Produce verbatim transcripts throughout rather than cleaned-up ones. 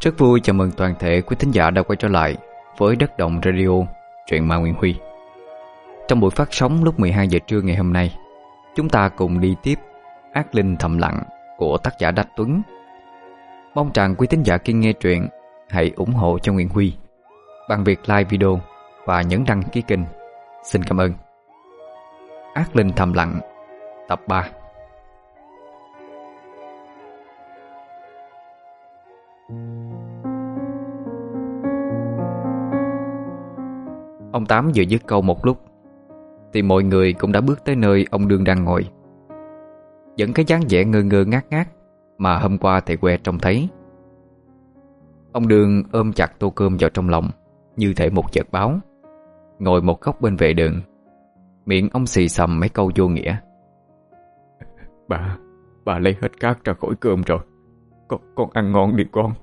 Rất vui chào mừng toàn thể quý thính giả đã quay trở lại với Đất Động Radio, truyện ma Nguyễn Huy. Trong buổi phát sóng lúc mười hai giờ trưa ngày hôm nay, chúng ta cùng đi tiếp Ác Linh Thầm Lặng của tác giả Đạch Tuấn. Mong rằng quý thính giả khi nghe truyện hãy ủng hộ cho Nguyễn Huy bằng việc like video và nhấn đăng ký kênh. Xin cảm ơn. Ác Linh Thầm Lặng tập ba. Ông Tám vừa dứt câu một lúc thì mọi người cũng đã bước tới nơi ông Đương đang ngồi. Vẫn cái dáng vẻ ngơ ngơ ngác ngác mà hôm qua thầy que trông thấy. Ông Đương ôm chặt tô cơm vào trong lòng như thể một vật báo, ngồi một góc bên vệ đường. Miệng ông xì xầm mấy câu vô nghĩa. Bà, bà lấy hết cát ra khỏi cơm rồi. Con, con ăn ngon đi con.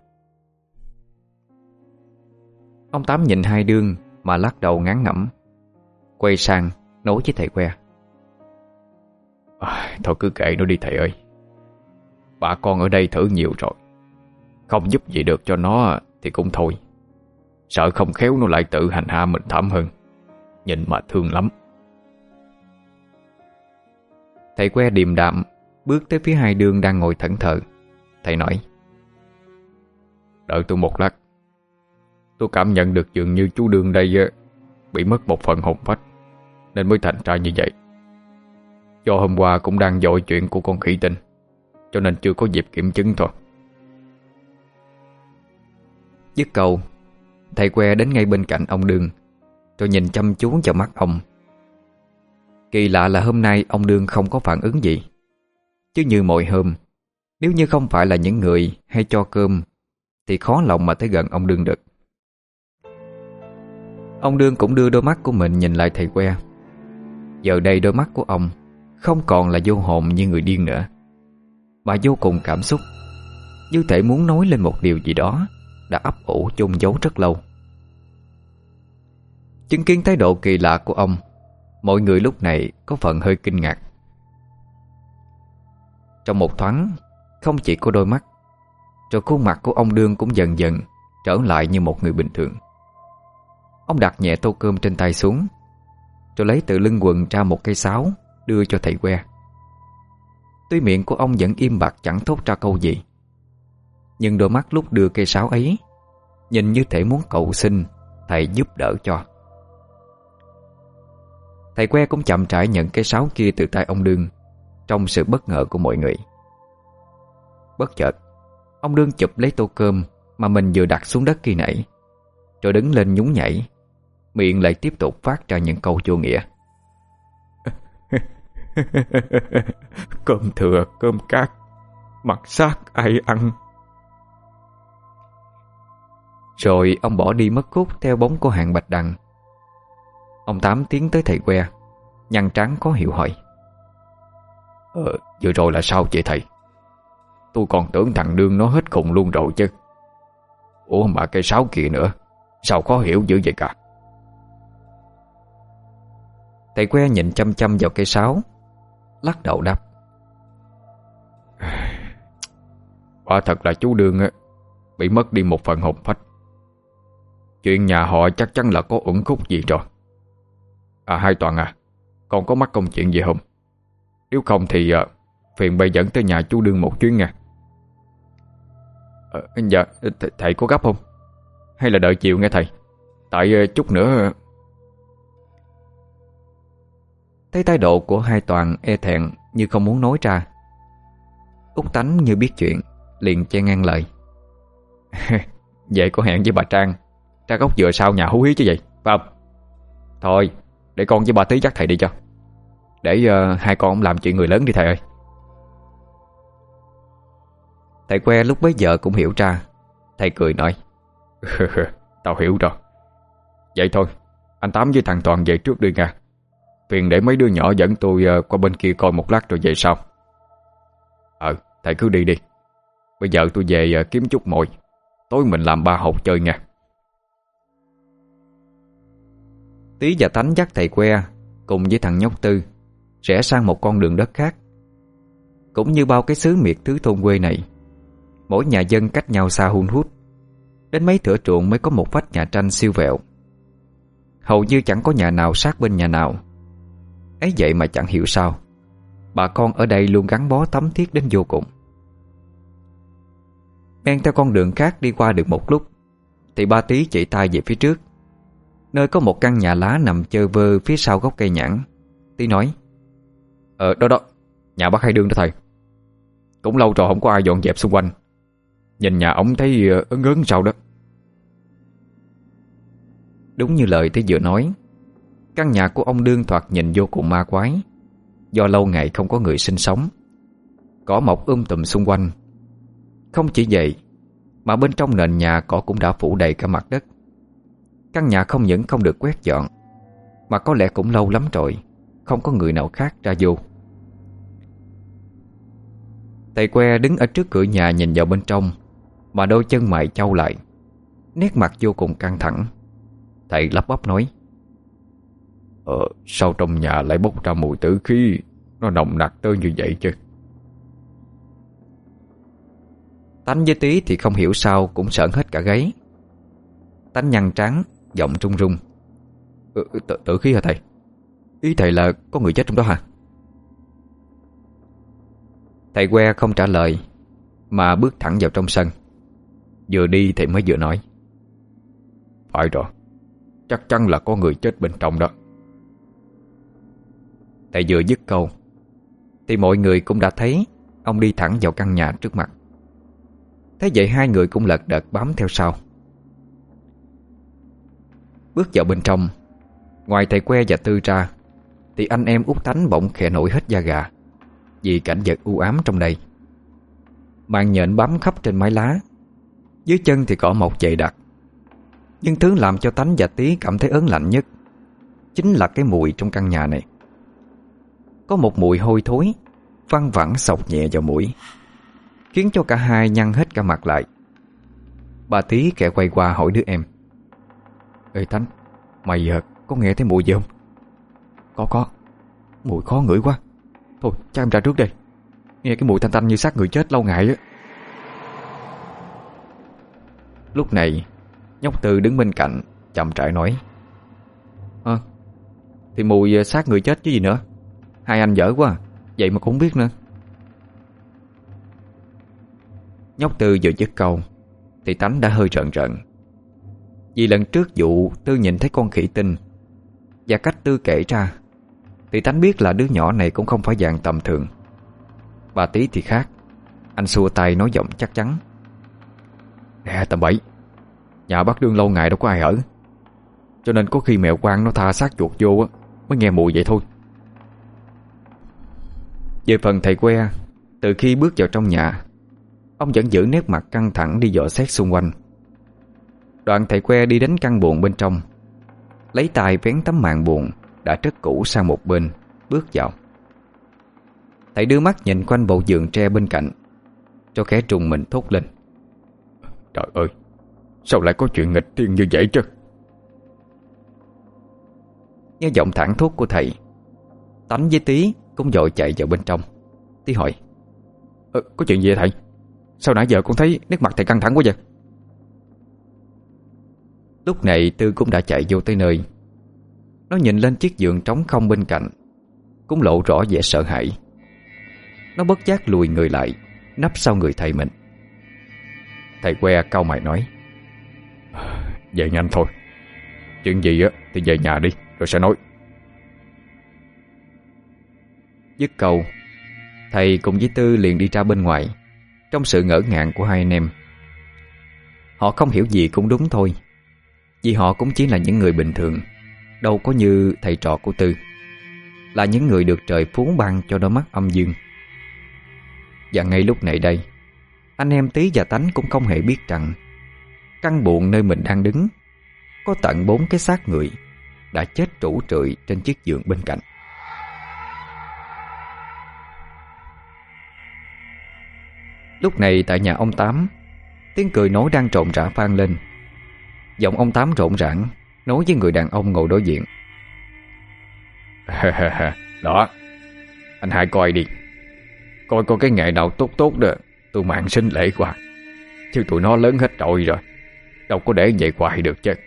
Ông Tám nhìn hai Đương mà lắc đầu ngán ngẩm, quay sang nói với thầy que: à, thôi cứ kệ nó đi thầy ơi. Bà con ở đây thử nhiều rồi, không giúp gì được cho nó thì cũng thôi. Sợ không khéo nó lại tự hành hạ mình thảm hơn. Nhìn mà thương lắm. Thầy que điềm đạm bước tới phía hai Đương đang ngồi thẫn thờ. Thầy nói: đợi tôi một lát. Tôi cảm nhận được dường như chú Đương đây bị mất một phần hồn phách nên mới thành ra như vậy. Do hôm qua cũng đang dội chuyện của con khỉ tinh, cho nên chưa có dịp kiểm chứng thôi. Dứt câu, thầy que đến ngay bên cạnh ông Đương, rồi nhìn chăm chú vào mắt ông. Kỳ lạ là hôm nay ông Đương không có phản ứng gì. Chứ như mọi hôm, nếu như không phải là những người hay cho cơm thì khó lòng mà tới gần ông Đương được. Ông Đương cũng đưa đôi mắt của mình nhìn lại thầy que. Giờ đây đôi mắt của ông không còn là vô hồn như người điên nữa, mà vô cùng cảm xúc, như thể muốn nói lên một điều gì đó đã ấp ủ chôn giấu rất lâu. Chứng kiến thái độ kỳ lạ của ông, mọi người lúc này có phần hơi kinh ngạc. Trong một thoáng, không chỉ có đôi mắt, rồi khuôn mặt của ông Đương cũng dần dần trở lại như một người bình thường. Ông đặt nhẹ tô cơm trên tay xuống, rồi lấy từ lưng quần ra một cây sáo đưa cho thầy que. Tuy miệng của ông vẫn im bặt chẳng thốt ra câu gì, nhưng đôi mắt lúc đưa cây sáo ấy nhìn như thể muốn cầu xin thầy giúp đỡ cho. Thầy que cũng chậm rãi nhận cây sáo kia từ tay ông Đương, trong sự bất ngờ của mọi người. Bất chợt, ông Đương chụp lấy tô cơm mà mình vừa đặt xuống đất khi nãy, rồi đứng lên nhún nhảy, miệng lại tiếp tục phát ra những câu vô nghĩa. Cơm thừa cơm cát, mặc xác ai ăn. Rồi ông bỏ đi mất hút theo bóng của Hạng Bạch Đằng. Ông Tám tiến tới thầy que, nhăn trán khó hiểu hỏi: Ờ, vừa rồi là sao vậy thầy? Tôi còn tưởng thằng Đương nó hết khùng luôn rồi chứ. Ủa mà cây sáo kia nữa, sao khó hiểu dữ vậy cả? Thầy que nhìn chăm chăm vào cây sáo, lắc đầu đáp: quả thật là chú Đương bị mất đi một phần hồn phách. Chuyện nhà họ chắc chắn là có uẩn khúc gì rồi. À Hai Toàn à, con có mắc công chuyện gì không? Nếu không thì uh, phiền bay dẫn tới nhà chú Đương một chuyến nha. À, dạ th thầy có gấp không? Hay là đợi chiều nghe thầy? Tại uh, chút nữa. Thấy thái độ của Hai Toàn e thẹn như không muốn nói ra, Út Tánh như biết chuyện, liền chen ngang lời: vậy có hẹn với bà Trang ra gốc dừa sau nhà hú hí chứ gì, phải không? Thôi để con với bà Tí dắt thầy đi cho. Để uh, hai con làm chuyện người lớn đi thầy ơi. Thầy que lúc bấy giờ cũng hiểu ra. Thầy cười nói: tao hiểu rồi. Vậy thôi, anh Tám với thằng Toàn về trước đi nha. Phiền để mấy đứa nhỏ dẫn tôi uh, qua bên kia coi một lát rồi về sau. Ờ, thầy cứ đi đi. Bây giờ tôi về uh, kiếm chút mồi, tối mình làm ba hộp chơi nha. Tí và Tánh dắt thầy que cùng với thằng nhóc Tư rẽ sang một con đường đất khác. Cũng như bao cái xứ miệt thứ thôn quê này, mỗi nhà dân cách nhau xa hun hút, Đến mấy thửa ruộng mới có một vách nhà tranh siêu vẹo. Hầu như chẳng có nhà nào sát bên nhà nào. Ấy vậy mà chẳng hiểu sao bà con ở đây luôn gắn bó thắm thiết đến vô cùng. Men theo con đường khác đi qua được một lúc thì ba Tí chỉ tay về phía trước, nơi có một căn nhà lá nằm chơ vơ phía sau gốc cây nhãn. Tí nói: Ờ đó đó, nhà bác Hai Đương đó thầy. Cũng lâu rồi không có ai dọn dẹp xung quanh. Nhìn nhà ổng thấy ớn ớn sao đó. Đúng như lời Tí vừa nói, căn nhà của ông Đương thoạt nhìn vô cùng ma quái, do lâu ngày không có người sinh sống. Cỏ mọc um tùm xung quanh. Không chỉ vậy mà bên trong nền nhà cỏ cũng đã phủ đầy cả mặt đất. Căn nhà không những không được quét dọn, mà có lẽ cũng lâu lắm rồi không có người nào khác ra vô. Thầy Que đứng ở trước cửa nhà nhìn vào bên trong, mà đôi chân mày chau lại, nét mặt vô cùng căng thẳng. Thầy lắp bắp nói: Ờ, sao trong nhà lại bốc ra mùi tử khí nó nồng nặc tới như vậy chứ? Tánh với Tí thì không hiểu sao cũng sởn hết cả gáy. Tánh nhăn trán, giọng run run: ừ, tử, tử khí hả thầy? Ý thầy là có người chết trong đó hả? Thầy Que không trả lời, mà bước thẳng vào trong sân. Vừa đi thì mới vừa nói: Phải rồi, chắc chắn là có người chết bên trong đó. Thầy vừa dứt câu thì mọi người cũng đã thấy ông đi thẳng vào căn nhà trước mặt. Thế vậy hai người cũng lật đật bám theo sau. Bước vào bên trong, ngoài thầy Que và Tư ra thì anh em Út Tánh bỗng khẽ nổi hết da gà vì cảnh vật u ám trong đây. Màn nhện bám khắp trên mái lá, dưới chân thì cỏ mọc dày đặc. Nhưng thứ làm cho Tánh và Tí cảm thấy ớn lạnh nhất chính là cái mùi trong căn nhà này. Có một mùi hôi thối văng vẳng xộc nhẹ vào mũi, khiến cho cả hai nhăn hết cả mặt lại. Bà Tí khẽ quay qua hỏi đứa em: Ê Tánh, mày có nghe thấy mùi gì không? Có có, mùi khó ngửi quá. Thôi cho em ra trước đây. Nghe cái mùi tanh tanh như xác người chết lâu ngày á. Lúc này nhóc Tư đứng bên cạnh chậm rãi nói: À, thì mùi xác người chết chứ gì nữa. Hai anh dở quá, vậy mà cũng không biết nữa. Nhóc Tư vừa dứt câu thì Tánh đã hơi rợn rợn. Vì lần trước vụ Tư nhìn thấy con khỉ tinh, và cách Tư kể ra thì Tánh biết là đứa nhỏ này cũng không phải dạng tầm thường. Bà Tí thì khác. Anh xua tay nói giọng chắc chắn: Nè tầm bậy, nhà bác Đương lâu ngày đâu có ai ở, cho nên có khi mèo quang nó tha xác chuột vô á mới nghe mùi vậy thôi. Về phần thầy Que, từ khi bước vào trong nhà, ông vẫn giữ nét mặt căng thẳng đi dò xét xung quanh. Đoạn thầy Que đi đến căn buồng bên trong, lấy tay vén tấm màn buồng đã rất cũ sang một bên, bước vào. Thầy đưa mắt nhìn quanh bộ giường tre bên cạnh, cho khẽ trùng mình thốt lên: Trời ơi, sao lại có chuyện nghịch thiên như vậy chứ? Nghe giọng thảng thốt của thầy, Tánh với Tí cũng vội chạy vào bên trong. Tí hỏi: ờ, Có chuyện gì vậy thầy? Sao nãy giờ con thấy nét mặt thầy căng thẳng quá vậy? Lúc này Tư cũng đã chạy vô tới nơi. Nó nhìn lên chiếc giường trống không bên cạnh, cũng lộ rõ vẻ sợ hãi. Nó bất giác lùi người lại, nấp sau người thầy mình. Thầy Que cau mày nói: Về nhanh thôi. Chuyện gì á thì về nhà đi rồi sẽ nói. Dứt câu, thầy cùng với Tư liền đi ra bên ngoài, trong sự ngỡ ngàng của hai anh em. Họ không hiểu gì cũng đúng thôi, vì họ cũng chỉ là những người bình thường, đâu có như thầy trò của Tư, là những người được trời phú ban cho đôi mắt âm dương. Và ngay lúc này đây, anh em Tí và Tánh cũng không hề biết rằng căn buồng nơi mình đang đứng có tận bốn cái xác người đã chết trũ trượi trên chiếc giường bên cạnh. Lúc này tại nhà ông Tám, tiếng cười nói đang rộn rã vang lên. Giọng ông Tám rộn rãng nói với người đàn ông ngồi đối diện: Đó, anh hai coi đi, coi coi cái ngày nào tốt tốt đó tôi mạng sinh lễ qua, chứ tụi nó lớn hết trội rồi. đâu có để vậy hoài được chứ.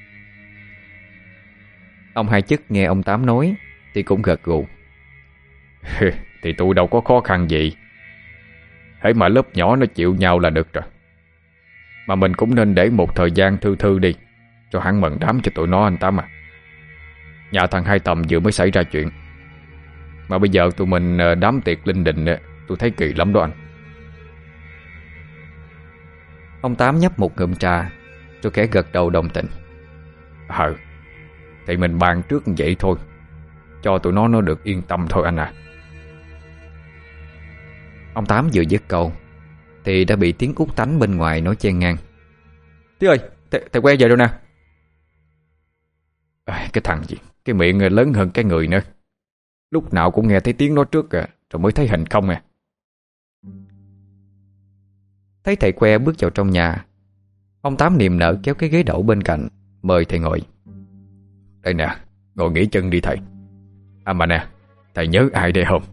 Ông Hai Chức nghe ông Tám nói thì cũng gật gù. Thì tôi đâu có khó khăn gì, hễ mà lớp nhỏ nó chịu nhau là được rồi. Mà mình cũng nên để một thời gian thư thư đi, cho hắn mần đám cho tụi nó anh Tám à. Nhà thằng Hai Tầm vừa mới xảy ra chuyện, mà bây giờ tụi mình đám tiệc linh đình, tôi thấy kỳ lắm đó anh. Ông Tám nhấp một ngụm trà rồi khẽ gật đầu đồng tình. Ờ Thì mình bàn trước như vậy thôi, cho tụi nó nó được yên tâm thôi anh à. Ông Tám vừa dứt câu thì đã bị tiếng Út Tánh bên ngoài nói chen ngang. Tí ơi, thầy, thầy que về rồi nè. À, cái thằng gì, cái miệng lớn hơn cái người nữa. Lúc nào cũng nghe thấy tiếng nó trước à, rồi mới thấy hình không à. Thấy thầy que bước vào trong nhà, ông Tám niềm nở kéo cái ghế đẩu bên cạnh, mời thầy ngồi. Đây nè, ngồi nghỉ chân đi thầy. À mà nè, thầy nhớ ai đây không?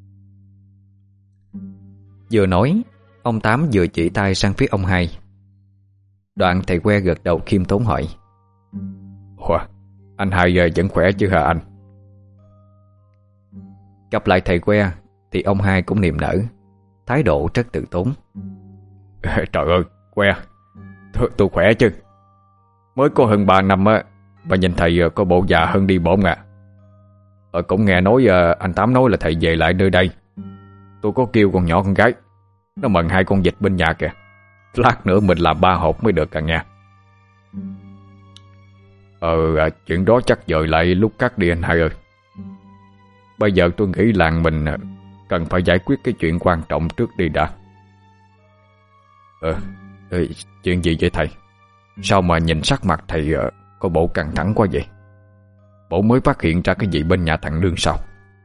Vừa nói, ông Tám vừa chỉ tay sang phía ông Hai. Đoạn thầy que gật đầu khiêm tốn hỏi. Ủa, anh Hai giờ vẫn khỏe chứ hả anh? Gặp lại thầy que thì ông Hai cũng niềm nở, thái độ rất tự tốn. Trời ơi, que, tôi, tôi khỏe chứ. Mới có hơn ba năm á, và nhìn thầy có bộ già hơn đi bổn à. Ờ, cũng nghe nói anh Tám nói là thầy về lại nơi đây. Tôi có kêu con nhỏ con gái, nó mần hai con vịt bên nhà kìa. Lát nữa mình làm ba hộp mới được cả nha. Ờ à, chuyện đó chắc dời lại lúc cắt đi anh Hai ơi. Bây giờ tôi nghĩ làng mình cần phải giải quyết cái chuyện quan trọng trước đi đã. Ờ ê, chuyện gì vậy thầy? Sao mà nhìn sắc mặt thầy uh, có bộ căng thẳng quá vậy? Bộ mới phát hiện ra cái gì bên nhà thằng Lương sao?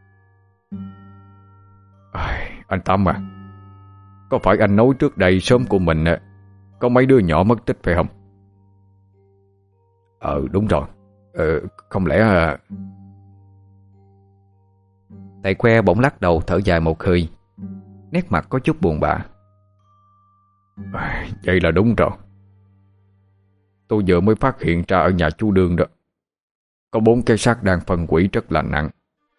À, anh Tám à, có phải anh nói trước đây sớm của mình uh, có mấy đứa nhỏ mất tích phải không? Ờ đúng rồi. Ờ không lẽ uh... Thầy que bỗng lắc đầu thở dài một hơi, nét mặt có chút buồn bã. À, vậy là đúng rồi. Tôi vừa mới phát hiện ra ở nhà chú Đương đó, có bốn cái xác đang phân hủy rất là nặng.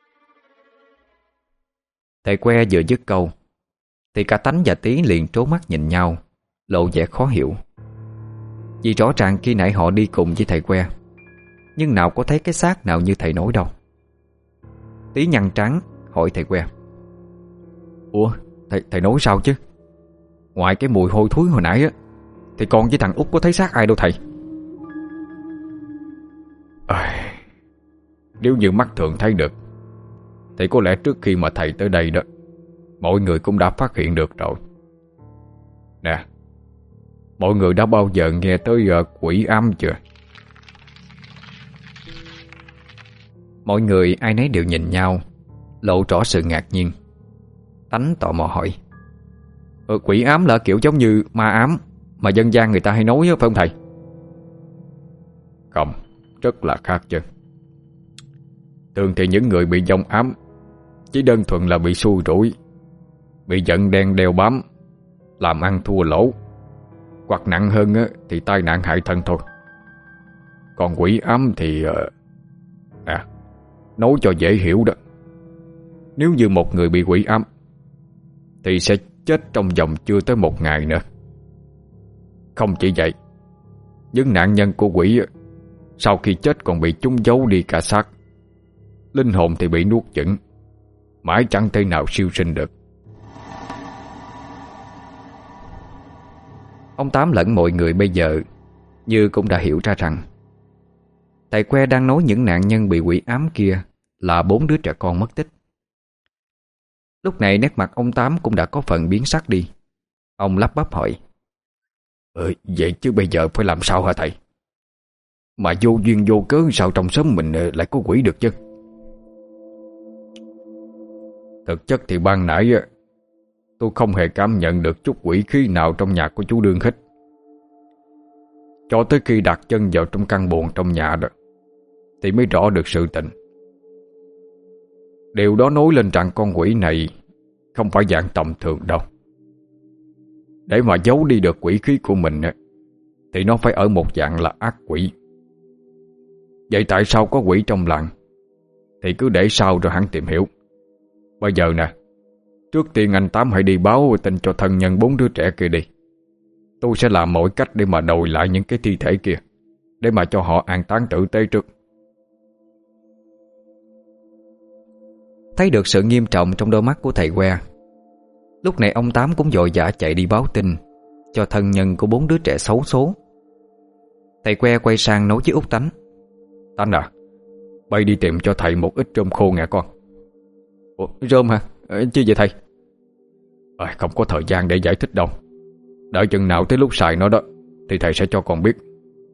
Thầy que vừa dứt câu thì cả Tánh và Tí liền trố mắt nhìn nhau, lộ vẻ khó hiểu. Vì rõ ràng khi nãy họ đi cùng với thầy que, nhưng nào có thấy cái xác nào như thầy nói đâu. Tí nhăn trán hỏi thầy que. Ủa thầy, thầy nói sao chứ? Ngoài cái mùi hôi thối hồi nãy á, thì con với thằng Út có thấy xác ai đâu thầy? À, nếu như mắt thường thấy được thì có lẽ trước khi mà thầy tới đây đó, mọi người cũng đã phát hiện được rồi. Nè, mọi người đã bao giờ nghe tới uh, quỷ ám chưa? Mọi người ai nấy đều nhìn nhau, lộ rõ sự ngạc nhiên. Tánh tò mò hỏi. Ờ, quỷ ám là kiểu giống như ma ám mà dân gian người ta hay nói phải không thầy? Không, rất là khác chứ. Thường thì những người bị vong ám chỉ đơn thuần là bị xui rủi, bị giận đen đeo bám, làm ăn thua lỗ, hoặc nặng hơn thì tai nạn hại thân thôi. Còn quỷ ám thì à, nói cho dễ hiểu đó, nếu như một người bị quỷ ám thì sẽ chết trong vòng chưa tới một ngày nữa. Không chỉ vậy, những nạn nhân của quỷ sau khi chết còn bị chúng giấu đi cả xác, linh hồn thì bị nuốt chửng, mãi chẳng thể nào siêu sinh được. Ông Tám lẫn mọi người bây giờ như cũng đã hiểu ra rằng thầy que đang nói những nạn nhân bị quỷ ám kia là bốn đứa trẻ con mất tích. Lúc này nét mặt ông Tám cũng đã có phần biến sắc đi. Ông lắp bắp hỏi. Ừ, vậy chứ bây giờ phải làm sao hả thầy? Mà vô duyên vô cớ sao trong xóm mình lại có quỷ được chứ? Thực chất thì ban nãy tôi không hề cảm nhận được chút quỷ khí nào trong nhà của chú Đương hết. Cho tới khi đặt chân vào trong căn buồng trong nhà đó thì mới rõ được sự tình. Điều đó nói lên rằng con quỷ này không phải dạng tầm thường đâu. Để mà giấu đi được quỷ khí của mình thì nó phải ở một dạng là ác quỷ. Vậy tại sao có quỷ trong làng thì cứ để sau rồi hắn tìm hiểu. Bây giờ nè, trước tiên anh Tám hãy đi báo tin cho thân nhân bốn đứa trẻ kia đi. Tôi sẽ làm mọi cách để mà đòi lại những cái thi thể kia, để mà cho họ an táng tử tế trước. Thấy được sự nghiêm trọng trong đôi mắt của thầy Que, lúc này ông Tám cũng vội vã chạy đi báo tin cho thân nhân của bốn đứa trẻ xấu số. Thầy Que quay sang nói với Út Tánh: Tánh à, bay đi tìm cho thầy một ít rơm khô nghe con. Ủa, rơm hả? Ờ, chứ vậy thầy? À, không có thời gian để giải thích đâu. Đợi chừng nào tới lúc xài nó đó thì thầy sẽ cho con biết.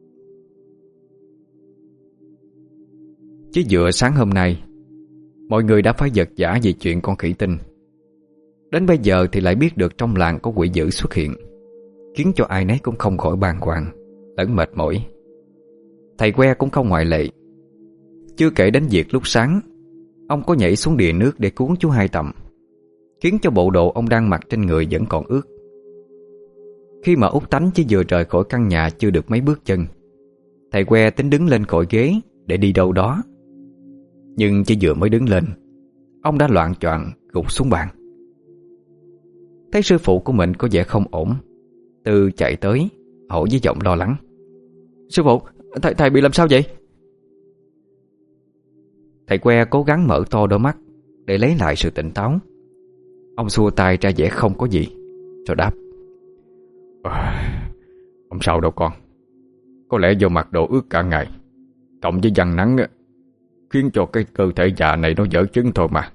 Chứ vừa sáng hôm nay mọi người đã phải giật giả về chuyện con khỉ tinh. Đến bây giờ thì lại biết được trong làng có quỷ dữ xuất hiện, khiến cho ai nấy cũng không khỏi bàng hoàng lẫn mệt mỏi. Thầy Que cũng không ngoại lệ. Chưa kể đến việc lúc sáng ông có nhảy xuống đìa nước để cứu chú Hai Tầm, khiến cho bộ đồ ông đang mặc trên người vẫn còn ướt. Khi mà Út Tánh chỉ vừa rời khỏi căn nhà chưa được mấy bước chân, thầy Que tính đứng lên khỏi ghế để đi đâu đó. Nhưng chỉ vừa mới đứng lên, ông đã loạng choạng gục xuống bàn. Thấy sư phụ của mình có vẻ không ổn, Tư chạy tới hỏi với giọng lo lắng: Sư phụ, thầy, thầy bị làm sao vậy? Thầy Que cố gắng mở to đôi mắt để lấy lại sự tỉnh táo. Ông xua tay ra vẻ không có gì, rồi đáp: à, Không sao đâu con. Có lẽ do mặc đồ ướt cả ngày, cộng với giăng nắng khiến cho cái cơ thể già này nó dở chứng thôi mà.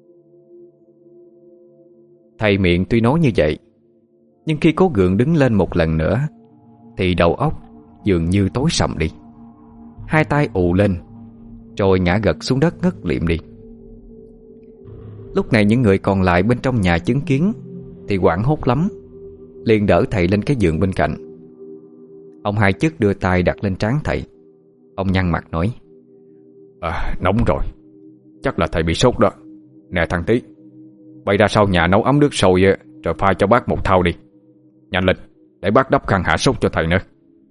Thầy miệng tuy nói như vậy, nhưng khi cố gượng đứng lên một lần nữa thì đầu óc dường như tối sầm đi. Hai tay ù lên, rồi ngã gật xuống đất ngất liệm đi. Lúc này những người còn lại bên trong nhà chứng kiến thì hoảng hốt lắm, liền đỡ thầy lên cái giường bên cạnh. Ông Hai Chức đưa tay đặt lên trán thầy. Ông nhăn mặt nói: à, Nóng rồi, chắc là thầy bị sốt đó. Nè thằng Tí, bay ra sau nhà nấu ấm nước sôi rồi pha cho bác một thau đi. Nhanh lên, để bác đắp khăn hạ sốt cho thầy nữa.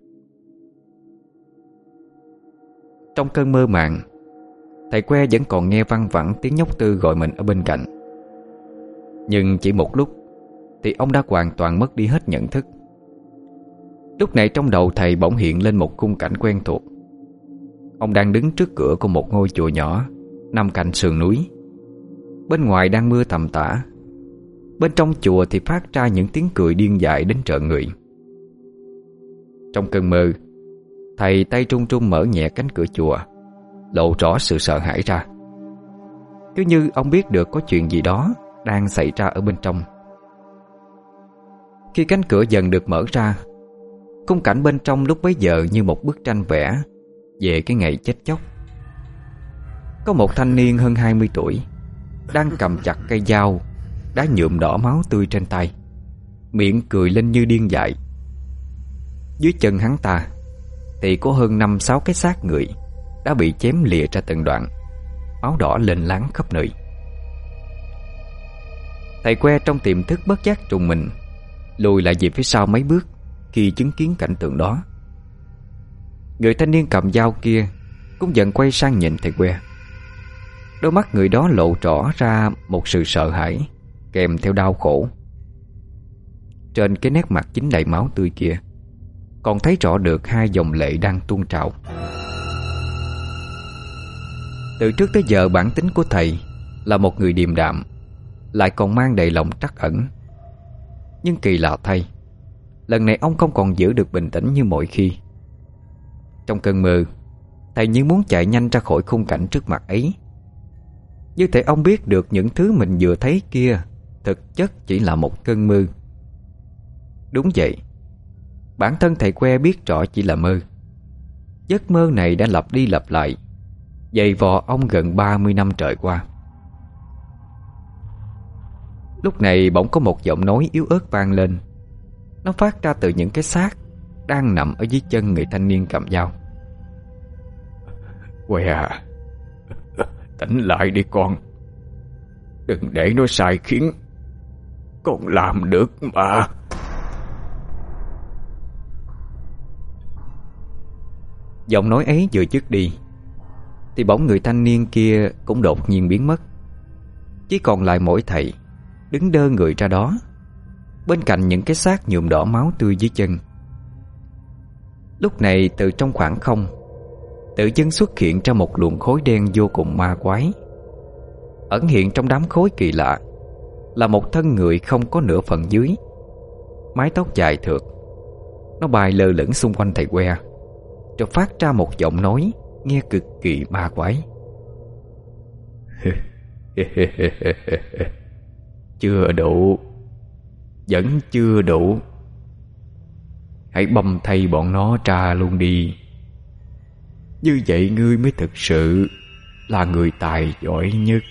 Trong cơn mơ màng, thầy Que vẫn còn nghe văng vẳng tiếng nhóc Tư gọi mình ở bên cạnh. Nhưng chỉ một lúc thì ông đã hoàn toàn mất đi hết nhận thức. Lúc này trong đầu thầy bỗng hiện lên một khung cảnh quen thuộc. Ông đang đứng trước cửa của một ngôi chùa nhỏ nằm cạnh sườn núi. Bên ngoài đang mưa tầm tã, bên trong chùa thì phát ra những tiếng cười điên dại đến trợn người. Trong cơn mơ, thầy tay trung trung mở nhẹ cánh cửa chùa, lộ rõ sự sợ hãi ra. Cứ như ông biết được có chuyện gì đó đang xảy ra ở bên trong. Khi cánh cửa dần được mở ra, khung cảnh bên trong lúc bấy giờ như một bức tranh vẽ về cái ngày chết chóc. Có một thanh niên hơn hai mươi tuổi đang cầm chặt cây dao đã nhuộm đỏ máu tươi trên tay, miệng cười lên như điên dại. Dưới chân hắn ta thì có hơn năm sáu cái xác người đã bị chém lìa ra từng đoạn, máu đỏ lênh láng khắp nơi. Thầy Que trong tiềm thức bất giác trùng mình, lùi lại về phía sau mấy bước khi chứng kiến cảnh tượng đó. Người thanh niên cầm dao kia cũng dần quay sang nhìn thầy Que. Đôi mắt người đó lộ rõ ra một sự sợ hãi kèm theo đau khổ. Trên cái nét mặt dính đầy máu tươi kia còn thấy rõ được hai dòng lệ đang tuôn trào. Từ trước tới giờ bản tính của thầy là một người điềm đạm, lại còn mang đầy lòng trắc ẩn. Nhưng kỳ lạ thay, lần này ông không còn giữ được bình tĩnh như mọi khi. Trong cơn mơ, thầy như muốn chạy nhanh ra khỏi khung cảnh trước mặt ấy. Như thể ông biết được những thứ mình vừa thấy kia thực chất chỉ là một cơn mơ. Đúng vậy, bản thân thầy Que biết rõ chỉ là mơ. Giấc mơ này đã lặp đi lặp lại, dày vò ông gần ba mươi năm trời qua. Lúc này bỗng có một giọng nói yếu ớt vang lên. Nó phát ra từ những cái xác đang nằm ở dưới chân người thanh niên cầm dao. Que à, tỉnh lại đi con. Đừng để nó sai khiến. Con làm được mà. Giọng nói ấy vừa dứt đi thì bỗng người thanh niên kia cũng đột nhiên biến mất. Chỉ còn lại mỗi thầy đứng đơ người ra đó, bên cạnh những cái xác nhuộm đỏ máu tươi dưới chân. Lúc này từ trong khoảng không tự dưng xuất hiện ra một luồng khối đen vô cùng ma quái. Ẩn hiện trong đám khối kỳ lạ là một thân người không có nửa phần dưới, mái tóc dài thượt. Nó bay lơ lửng xung quanh thầy que, rồi phát ra một giọng nói nghe cực kỳ ma quái. Chưa đủ, vẫn chưa đủ. Hãy băm thay bọn nó ra luôn đi. Như vậy ngươi mới thực sự là người tài giỏi nhất.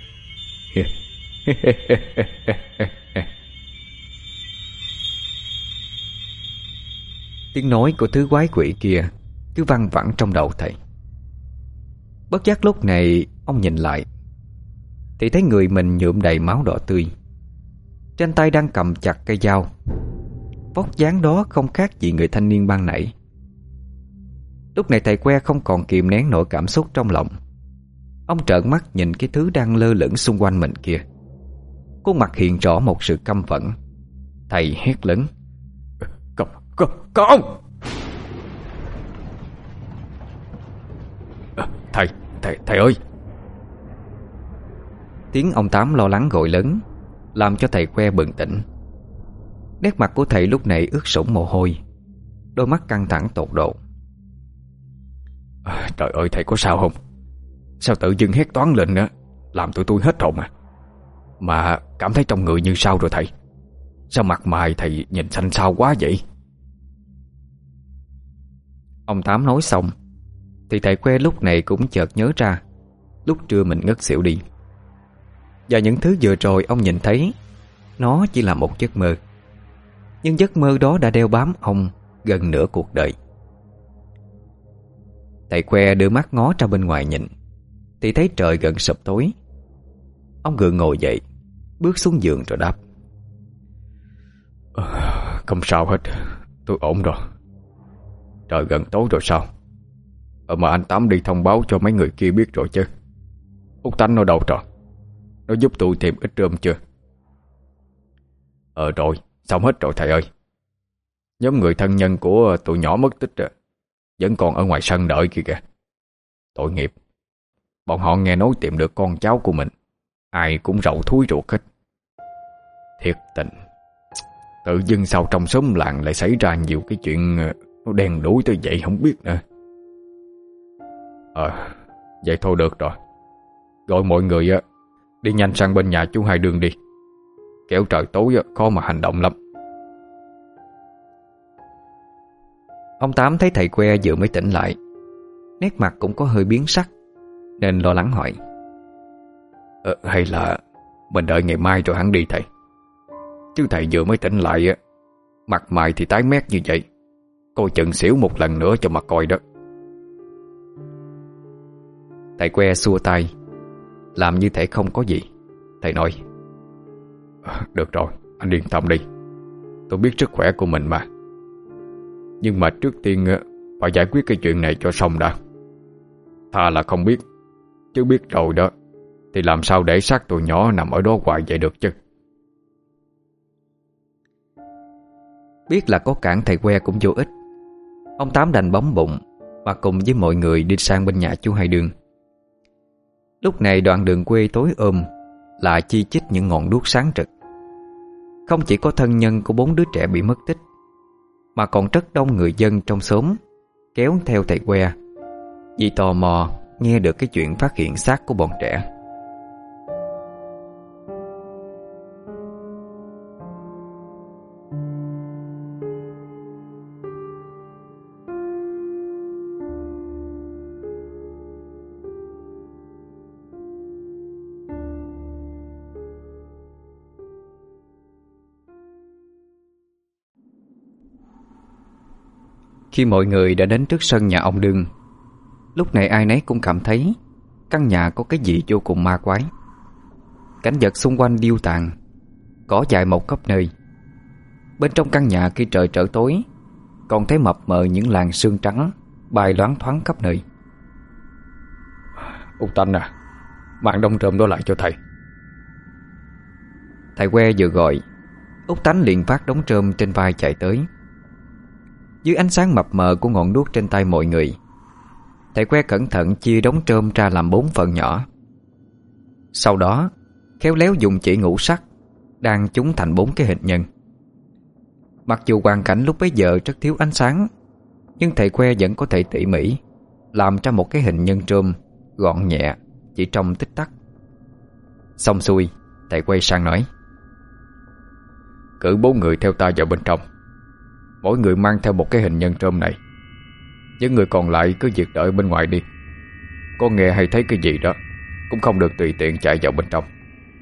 Tiếng nói của thứ quái quỷ kia cứ văng vẳng trong đầu thầy. Bất giác lúc này ông nhìn lại thì thấy người mình nhuộm đầy máu đỏ tươi, trên tay đang cầm chặt cây dao. Vóc dáng đó không khác gì người thanh niên ban nãy. Lúc này thầy que không còn kìm nén nổi cảm xúc trong lòng. Ông trợn mắt nhìn cái thứ đang lơ lửng xung quanh mình kia. Khuôn mặt hiện rõ một sự căm phẫn. Thầy hét lớn: Con, con, con! Thầy, thầy, thầy ơi! Tiếng ông Tám lo lắng gọi lớn làm cho thầy que bừng tỉnh. Nét mặt của thầy lúc này ướt sũng mồ hôi, đôi mắt căng thẳng tột độ. À, trời ơi, thầy có sao không? Sao tự dưng hét toáng lên á, làm tụi tôi hết hồn à. Mà cảm thấy trong người như sao rồi thầy? Sao mặt mày thầy nhìn xanh xao quá vậy? Ông Tám nói xong thì thầy que lúc này cũng chợt nhớ ra lúc trưa mình ngất xỉu đi. Và những thứ vừa rồi ông nhìn thấy nó chỉ là một giấc mơ. Nhưng giấc mơ đó đã đeo bám ông gần nửa cuộc đời. Thầy que đưa mắt ngó ra bên ngoài nhìn thì thấy trời gần sập tối. Ông gượng ngồi dậy, bước xuống giường rồi đáp: Không sao hết, tôi ổn rồi. Trời gần tối rồi sao? Ờ mà anh Tám đi thông báo cho mấy người kia biết rồi chứ? Út Tánh nó đâu rồi? Nó giúp tôi tìm ít rơm chưa? Ờ rồi, xong hết rồi thầy ơi. Nhóm người thân nhân của tụi nhỏ mất tích rồi, vẫn còn ở ngoài sân đợi kìa kìa. Tội nghiệp. Bọn họ nghe nói tìm được con cháu của mình, ai cũng rầu thúi ruột hết. Thiệt tình, tự dưng sao trong xóm làng lại xảy ra nhiều cái chuyện nó đen đủi tới vậy không biết nữa. Ờ, vậy thôi được rồi. Gọi mọi người á đi nhanh sang bên nhà chú Hai Đường đi, kéo trời tối khó mà hành động lắm. Ông Tám thấy thầy que vừa mới tỉnh lại, nét mặt cũng có hơi biến sắc, nên lo lắng hỏi: ờ, Hay là mình đợi ngày mai rồi hắn đi thầy? Chứ thầy vừa mới tỉnh lại á, mặt mày thì tái mét như vậy, coi chừng xỉu một lần nữa cho mà coi đó. Thầy que xua tay, làm như thể không có gì. Thầy nói: Được rồi, anh yên tâm đi. Tôi biết sức khỏe của mình mà. Nhưng mà trước tiên phải giải quyết cái chuyện này cho xong đã. Thà là không biết, chứ biết rồi đó thì làm sao để xác tụi nhỏ nằm ở đó hoài vậy được chứ. Biết là có cản thầy que cũng vô ích, ông Tám đành bấm bụng và cùng với mọi người đi sang bên nhà chú Hai Đường. Lúc này đoạn đường quê tối ôm lại chi chít những ngọn đuốc sáng rực. Không chỉ có thân nhân của bốn đứa trẻ bị mất tích, mà còn rất đông người dân trong xóm kéo theo thầy que, vì tò mò nghe được cái chuyện phát hiện xác của bọn trẻ. Khi mọi người đã đến trước sân nhà ông Đương, lúc này ai nấy cũng cảm thấy căn nhà có cái gì vô cùng ma quái. Cảnh vật xung quanh điêu tàn, cỏ dại mọc khắp nơi. Bên trong căn nhà khi trời trở tối, còn thấy mập mờ những làn sương trắng bay loáng thoáng khắp nơi. Út Tánh à, mang đống rơm đó lại cho thầy. Thầy Que vừa gọi, Út Tánh liền vác đống rơm trên vai chạy tới. Dưới ánh sáng mập mờ của ngọn đuốc trên tay mọi người, thầy Que cẩn thận chia đống rơm ra làm bốn phần nhỏ. Sau đó khéo léo dùng chỉ ngũ sắc đan chúng thành bốn cái hình nhân. Mặc dù hoàn cảnh lúc bấy giờ rất thiếu ánh sáng, nhưng thầy Que vẫn có thể tỉ mỉ làm ra một cái hình nhân rơm gọn nhẹ chỉ trong tích tắc. Xong xuôi, thầy quay sang nói: Cử bốn người theo ta vào bên trong, mỗi người mang theo một cái hình nhân rơm này. Những người còn lại cứ việc đợi bên ngoài đi. Có nghe hay thấy cái gì đó cũng không được tùy tiện chạy vào bên trong.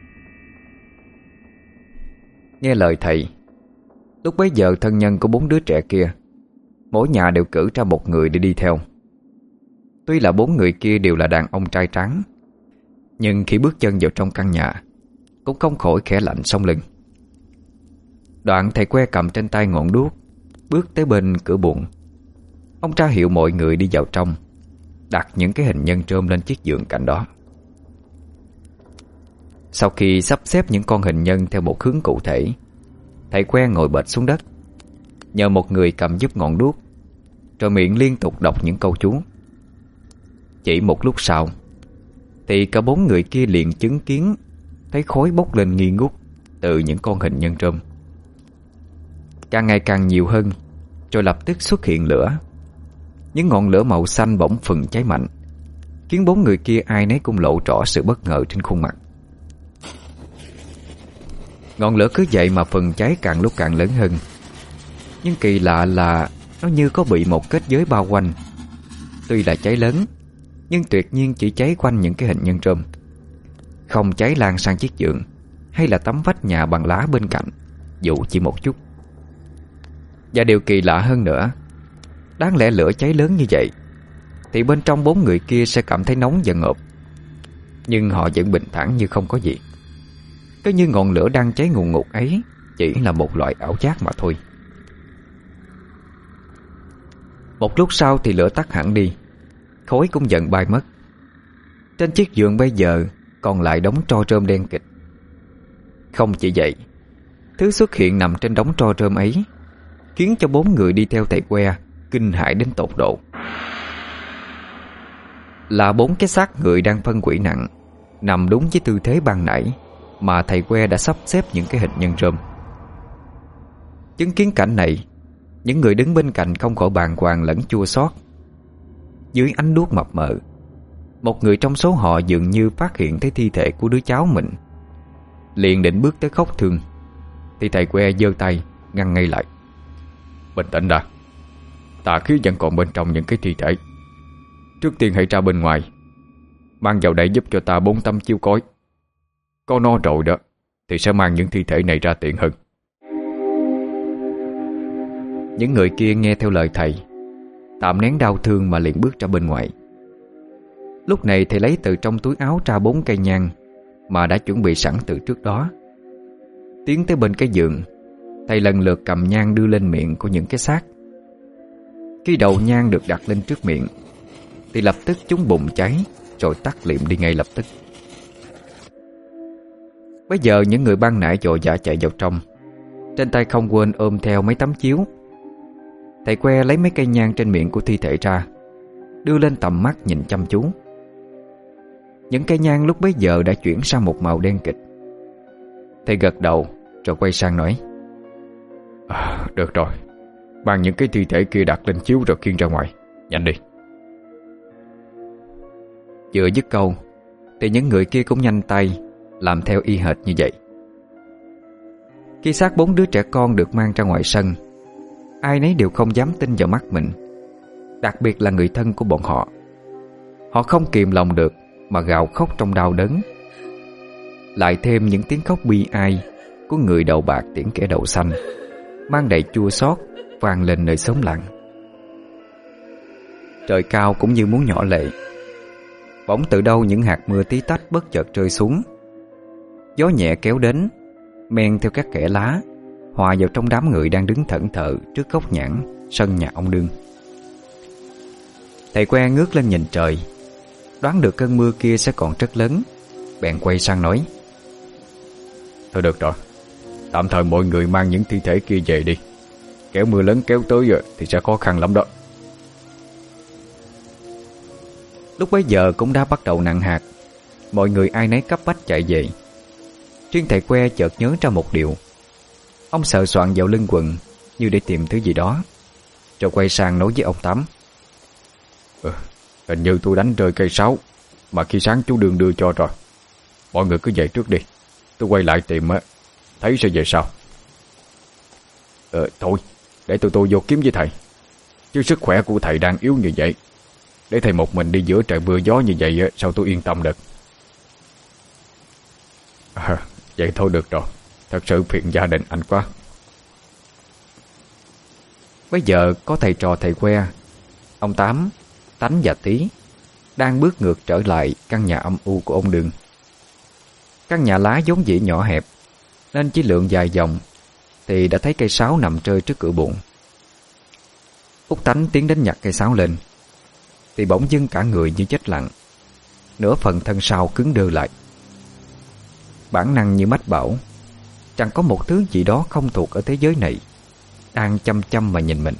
Nghe lời thầy, lúc bấy giờ thân nhân của bốn đứa trẻ kia mỗi nhà đều cử ra một người để đi theo. Tuy là bốn người kia đều là đàn ông trai tráng, nhưng khi bước chân vào trong căn nhà cũng không khỏi khẽ lạnh sống lưng. Đoạn thầy Que cầm trên tay ngọn đuốc, bước tới bên cửa buồng. Ông ra hiệu mọi người đi vào trong, đặt những cái hình nhân rơm lên chiếc giường cạnh đó. Sau khi sắp xếp những con hình nhân theo một hướng cụ thể, thầy Que ngồi bệt xuống đất, nhờ một người cầm giúp ngọn đuốc, rồi miệng liên tục đọc những câu chú. Chỉ một lúc sau thì cả bốn người kia liền chứng kiến thấy khói bốc lên nghi ngút từ những con hình nhân rơm, càng ngày càng nhiều hơn, rồi lập tức xuất hiện lửa. Những ngọn lửa màu xanh bỗng phừng cháy mạnh, khiến bốn người kia ai nấy cũng lộ rõ sự bất ngờ trên khuôn mặt. Ngọn lửa cứ vậy mà phừng cháy càng lúc càng lớn hơn. Nhưng kỳ lạ là nó như có bị một kết giới bao quanh. Tuy là cháy lớn, nhưng tuyệt nhiên chỉ cháy quanh những cái hình nhân rơm, không cháy lan sang chiếc giường hay là tấm vách nhà bằng lá bên cạnh, dù chỉ một chút. Và điều kỳ lạ hơn nữa, đáng lẽ lửa cháy lớn như vậy thì bên trong bốn người kia sẽ cảm thấy nóng và ngộp, nhưng họ vẫn bình thản như không có gì. Cứ như ngọn lửa đang cháy ngùn ngụt ấy chỉ là một loại ảo giác mà thôi. Một lúc sau thì lửa tắt hẳn đi, khói cũng dần bay mất. Trên chiếc giường bây giờ còn lại đống tro rơm đen kịt. Không chỉ vậy, thứ xuất hiện nằm trên đống tro rơm ấy khiến cho bốn người đi theo thầy Que kinh hãi đến tột độ. Là bốn cái xác người đang phân hủy nặng, nằm đúng với tư thế ban nãy mà thầy Que đã sắp xếp những cái hình nhân rơm. Chứng kiến cảnh này, những người đứng bên cạnh không khỏi bàng hoàng lẫn chua xót. Dưới ánh đuốc mập mờ, một người trong số họ dường như phát hiện thấy thi thể của đứa cháu mình, liền định bước tới khóc thương, thì thầy Que giơ tay ngăn ngay lại. Bình tĩnh đã, tà khí vẫn còn bên trong những cái thi thể. Trước tiên hãy ra bên ngoài, mang vào đây giúp cho ta bốn tấm chiếu cối. Có no rồi đó thì sẽ mang những thi thể này ra tiện hơn. Những người kia nghe theo lời thầy, tạm nén đau thương mà liền bước ra bên ngoài. Lúc này thầy lấy từ trong túi áo ra bốn cây nhang mà đã chuẩn bị sẵn từ trước đó. Tiến tới bên cái giường, thầy lần lượt cầm nhang đưa lên miệng của những cái xác. Khi đầu nhang được đặt lên trước miệng thì lập tức chúng bùng cháy rồi tắt liệm đi ngay lập tức. Bây giờ những người ban nãy vội vã chạy vào trong, trên tay không quên ôm theo mấy tấm chiếu. Thầy Que lấy mấy cây nhang trên miệng của thi thể ra, đưa lên tầm mắt nhìn chăm chú. Những cây nhang lúc bấy giờ đã chuyển sang một màu đen kịt. Thầy gật đầu rồi quay sang nói: à, Được rồi, mang những cái thi thể kia đặt lên chiếu rồi khiêng ra ngoài. Nhanh đi. Vừa dứt câu thì những người kia cũng nhanh tay làm theo y hệt như vậy. Khi xác bốn đứa trẻ con được mang ra ngoài sân, ai nấy đều không dám tin vào mắt mình, đặc biệt là người thân của bọn họ. Họ không kìm lòng được mà gào khóc trong đau đớn. Lại thêm những tiếng khóc bi ai của người đầu bạc tiễn kẻ đầu xanh, mang đầy chua xót vang lên nơi xóm làng. Trời cao cũng như muốn nhỏ lệ. Bỗng từ đâu những hạt mưa tí tách bất chợt rơi xuống. Gió nhẹ kéo đến, men theo các kẽ lá, hòa vào trong đám người đang đứng thẫn thờ trước gốc nhãn sân nhà ông Đương. Thầy que ngước lên nhìn trời, đoán được cơn mưa kia sẽ còn rất lớn, bèn quay sang nói: Thôi được rồi, tạm thời mọi người mang những thi thể kia về đi. Kéo mưa lớn kéo tới thì sẽ khó khăn lắm đó. Lúc bấy giờ cũng đã bắt đầu nặng hạt, mọi người ai nấy cấp bách chạy về. Riêng thầy que chợt nhớ ra một điều. Ông sờ soạn vào lưng quần như để tìm thứ gì đó, rồi quay sang nói với ông Tám: ừ, Hình như tôi đánh rơi cây sáo mà khi sáng chú Đường đưa cho rồi. Mọi người cứ về trước đi, tôi quay lại tìm á, thấy sẽ về sau. Ờ, thôi, để tụi tôi vô kiếm với thầy. Chứ sức khỏe của thầy đang yếu như vậy, để thầy một mình đi giữa trời mưa gió như vậy á, sao tôi yên tâm được. À, vậy thôi được rồi, thật sự phiền gia đình anh quá. Bây giờ có thầy trò thầy que, ông Tám, Tánh và Tí đang bước ngược trở lại căn nhà âm u của ông Đường. Căn nhà lá vốn dĩ nhỏ hẹp, nên chỉ lượn vài vòng thì đã thấy cây sáo nằm rơi trước cửa buồng. Út Tánh tiến đến nhặt cây sáo lên thì bỗng dưng cả người như chết lặng, nửa phần thân sau cứng đơ lại. Bản năng như mách bảo chẳng có một thứ gì đó không thuộc ở thế giới này đang chăm chăm mà nhìn mình.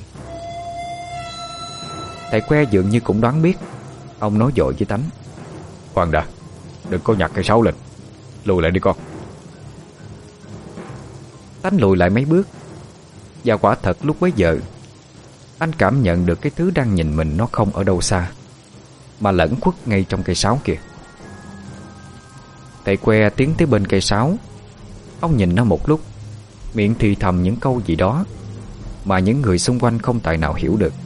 Thầy que dường như cũng đoán biết, ông nói vội với Tánh: Khoan đã, đừng có nhặt cây sáo lên, lùi lại đi con. Tánh lùi lại mấy bước, và quả thật lúc bấy giờ anh cảm nhận được cái thứ đang nhìn mình nó không ở đâu xa, mà lẫn khuất ngay trong cây sáo kìa. Thầy que tiến tới bên cây sáo. Ông nhìn nó một lúc, miệng thì thầm những câu gì đó mà những người xung quanh không tài nào hiểu được.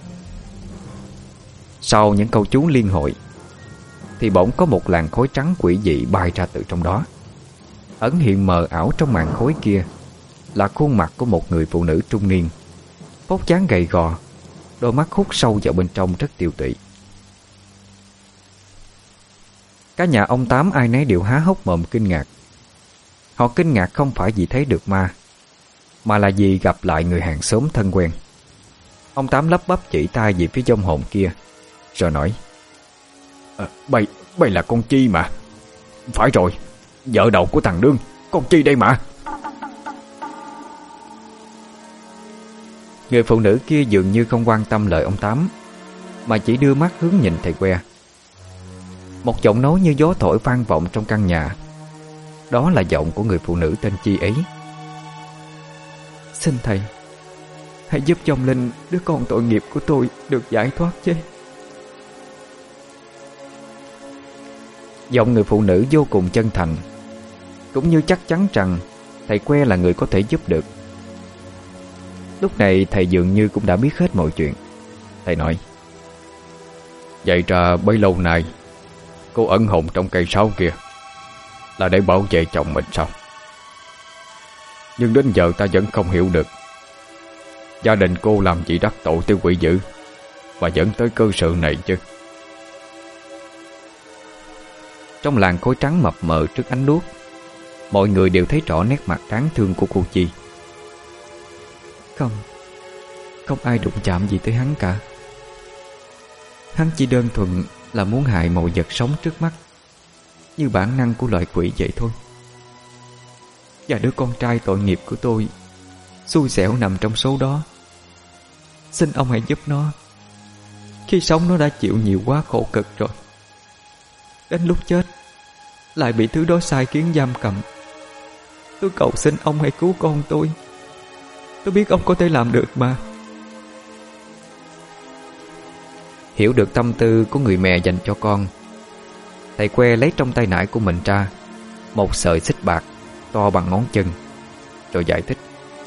Sau những câu chú liên hội thì bỗng có một làn khói trắng quỷ dị bay ra từ trong đó. Ẩn hiện mờ ảo trong màn khói kia là khuôn mặt của một người phụ nữ trung niên, vóc dáng gầy gò, đôi mắt hút sâu vào bên trong rất tiêu tụy. Cả nhà ông Tám ai nấy đều há hốc mồm kinh ngạc. Họ kinh ngạc không phải vì thấy được ma, mà là vì gặp lại người hàng xóm thân quen. Ông Tám lắp bắp chỉ tay về phía vong hồn kia, rồi nói: à, Bây, bây là con Chi mà. Phải rồi, vợ đầu của thằng Đương, con Chi đây mà. Người phụ nữ kia dường như không quan tâm lời ông Tám, mà chỉ đưa mắt hướng nhìn thầy que. Một giọng nói như gió thổi vang vọng trong căn nhà. Đó là giọng của người phụ nữ tên Chi ấy. Xin thầy, hãy giúp vong linh đứa con tội nghiệp của tôi được giải thoát chứ. Giọng người phụ nữ vô cùng chân thành, cũng như chắc chắn rằng thầy que là người có thể giúp được. Lúc này thầy dường như cũng đã biết hết mọi chuyện. Thầy nói: Vậy ra bấy lâu nay cô ẩn hồn trong cây sáo kia là để bảo vệ chồng mình sao? Nhưng đến giờ ta vẫn không hiểu được gia đình cô làm gì đắc tội tiêu quỷ dữ mà dẫn tới cơ sự này chứ. Trong làn khói trắng mập mờ trước ánh đuốc, mọi người đều thấy rõ nét mặt đáng thương của cô Chi. Không, không ai đụng chạm gì tới hắn cả. Hắn chỉ đơn thuần là muốn hại mọi vật sống trước mắt, như bản năng của loài quỷ vậy thôi. Và đứa con trai tội nghiệp của tôi xui xẻo nằm trong số đó. Xin ông hãy giúp nó. Khi sống nó đã chịu nhiều quá khổ cực rồi, đến lúc chết lại bị thứ đó sai khiến giam cầm. Tôi cầu xin ông hãy cứu con tôi. Tôi biết ông có thể làm được mà. Hiểu được tâm tư của người mẹ dành cho con, thầy que lấy trong tay nải của mình ra một sợi xích bạc to bằng ngón chân, rồi giải thích: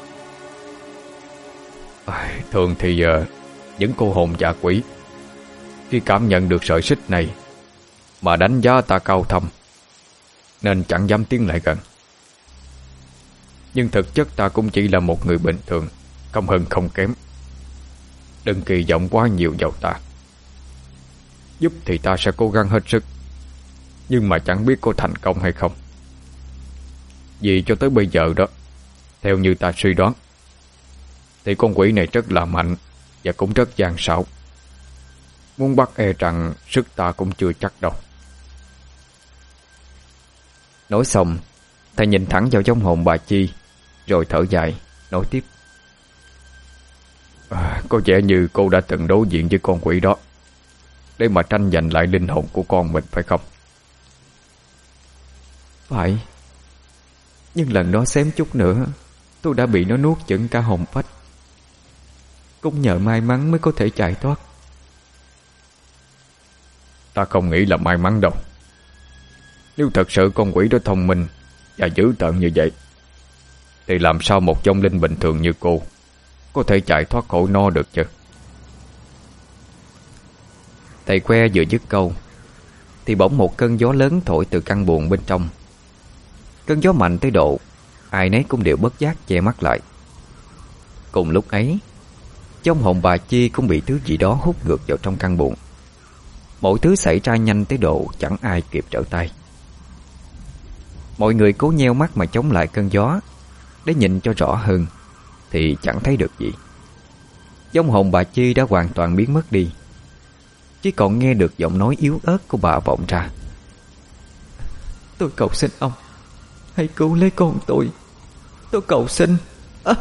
à, Thường thì uh, những cô hồn dạ quỷ khi cảm nhận được sợi xích này mà đánh giá ta cao thâm, nên chẳng dám tiến lại gần. Nhưng thực chất ta cũng chỉ là một người bình thường, không hơn không kém. Đừng kỳ vọng quá nhiều vào ta. Giúp thì ta sẽ cố gắng hết sức, nhưng mà chẳng biết có thành công hay không. Vì cho tới bây giờ đó, theo như ta suy đoán, thì con quỷ này rất là mạnh và cũng rất gian xảo. Muốn bắt e rằng sức ta cũng chưa chắc đâu. Nói xong, thầy nhìn thẳng vào vong hồn bà Chi, rồi thở dài, nói tiếp. À, có vẻ như cô đã từng đối diện với con quỷ đó, để mà tranh giành lại linh hồn của con mình phải không? Phải. Nhưng lần đó xém chút nữa tôi đã bị nó nuốt chửng cả hồn phách. Cũng nhờ may mắn mới có thể chạy thoát. Ta không nghĩ là may mắn đâu. Nếu thật sự con quỷ đó thông minh và dữ tợn như vậy, thì làm sao một vong linh bình thường như cô có thể chạy thoát khỏi nó được chứ? Thầy Que vừa dứt câu thì bỗng một cơn gió lớn thổi từ căn buồng bên trong. Cơn gió mạnh tới độ ai nấy cũng đều bất giác che mắt lại. Cùng lúc ấy, vong hồn bà Chi cũng bị thứ gì đó hút ngược vào trong căn buồng. Mọi thứ xảy ra nhanh tới độ chẳng ai kịp trở tay. Mọi người cố nheo mắt mà chống lại cơn gió để nhìn cho rõ hơn, thì chẳng thấy được gì. Vong hồn bà Chi đã hoàn toàn biến mất đi, chỉ còn nghe được giọng nói yếu ớt của bà vọng ra. Tôi cầu xin ông, hãy cứu lấy con tôi. Tôi cầu xin. À.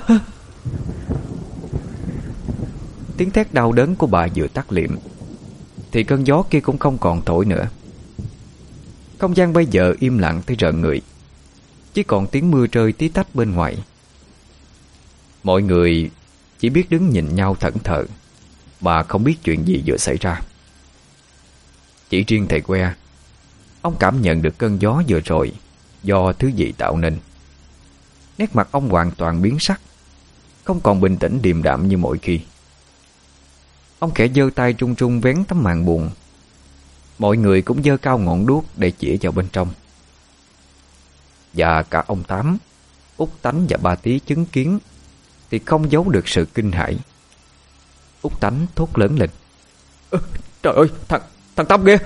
Tiếng thét đau đớn của bà vừa tắt liệm thì cơn gió kia cũng không còn thổi nữa. Không gian bây giờ im lặng tới rợn người, chỉ còn tiếng mưa rơi tí tách bên ngoài. Mọi người chỉ biết đứng nhìn nhau thẫn thờ, mà không biết chuyện gì vừa xảy ra. Chỉ riêng thầy Que, ông cảm nhận được cơn gió vừa rồi do thứ gì tạo nên. Nét mặt ông hoàn toàn biến sắc, không còn bình tĩnh điềm đạm như mọi khi. Ông khẽ giơ tay trung trung vén tấm màn buồn. Mọi người cũng giơ cao ngọn đuốc để chỉ vào bên trong. Và cả ông Tám, Út Tánh và ba Tí chứng kiến thì không giấu được sự kinh hãi. Út Tánh thốt lớn lên. Ơ, trời ơi, thằng, thằng Tâm kìa!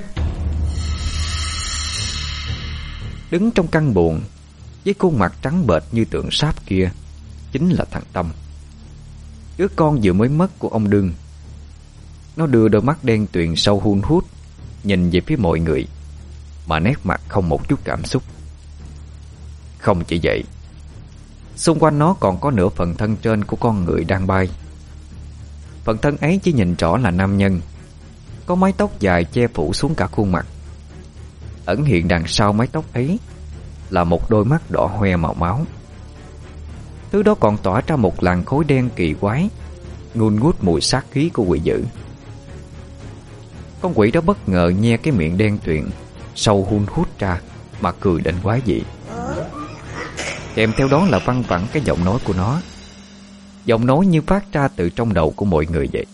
Đứng trong căn buồng với khuôn mặt trắng bệch như tượng sáp kia chính là thằng Tâm, đứa con vừa mới mất của ông Đương. Nó đưa đôi mắt đen tuyền sâu hun hút nhìn về phía mọi người, mà nét mặt không một chút cảm xúc. Không chỉ vậy, xung quanh nó còn có nửa phần thân trên của con người đang bay. Phần thân ấy chỉ nhìn rõ là nam nhân, có mái tóc dài che phủ xuống cả khuôn mặt. Ẩn hiện đằng sau mái tóc ấy là một đôi mắt đỏ hoe màu máu. Thứ đó còn tỏa ra một làn khối đen kỳ quái, ngùn ngút mùi sát khí của quỷ dữ. Con quỷ đó bất ngờ nhe cái miệng đen tuyền sâu hun hút ra mà cười đến quái dị. Kèm theo đó là văng vẳng cái giọng nói của nó, giọng nói như phát ra từ trong đầu của mọi người vậy.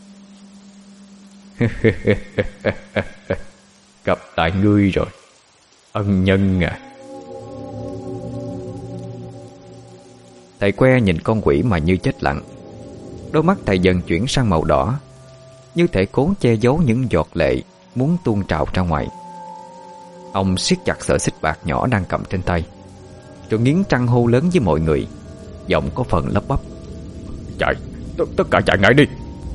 Gặp lại ngươi rồi, ân nhân à. Thầy Que nhìn con quỷ mà như chết lặng. Đôi mắt thầy dần chuyển sang màu đỏ, như thể cố che giấu những giọt lệ muốn tuôn trào ra ngoài. Ông siết chặt sợi xích bạc nhỏ đang cầm trên tay, rồi nghiến răng hô lớn với mọi người, giọng có phần lắp bắp. Chạy, t- tất cả chạy ngay đi.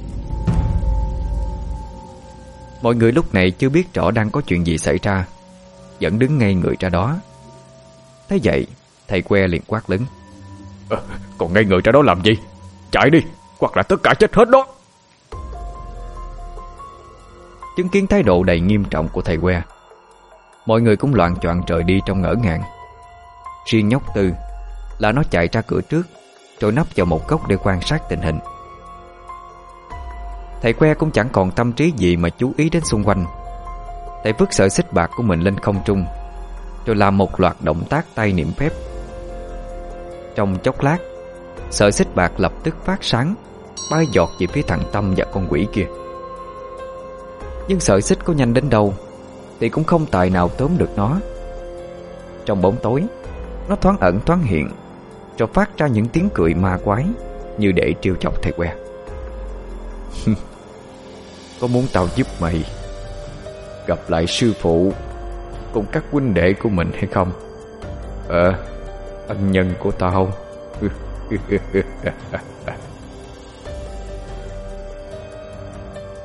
Mọi người lúc này chưa biết rõ đang có chuyện gì xảy ra, vẫn đứng ngây người ra đó. Thế vậy thầy Que liền quát lớn. À, còn ngây người ra đó làm gì? Chạy đi, hoặc là tất cả chết hết đó. Chứng kiến thái độ đầy nghiêm trọng của thầy Que, mọi người cũng loạng choạng rời đi trong ngỡ ngàng. Riêng nhóc Tư là nó chạy ra cửa trước, rồi nấp vào một góc để quan sát tình hình. Thầy Que cũng chẳng còn tâm trí gì mà chú ý đến xung quanh. Thầy vứt sợi xích bạc của mình lên không trung, rồi làm một loạt động tác tay niệm phép. Trong chốc lát, sợi xích bạc lập tức phát sáng, bay giọt về phía thằng Tâm và con quỷ kia. Nhưng sợi xích có nhanh đến đâu thì cũng không tài nào tóm được nó. Trong bóng tối, nó thoáng ẩn thoáng hiện, rồi phát ra những tiếng cười ma quái, như để trêu chọc thầy Que. Có muốn tao giúp mày gặp lại sư phụ cùng các huynh đệ của mình hay không? Ờ, ân nhân của tao.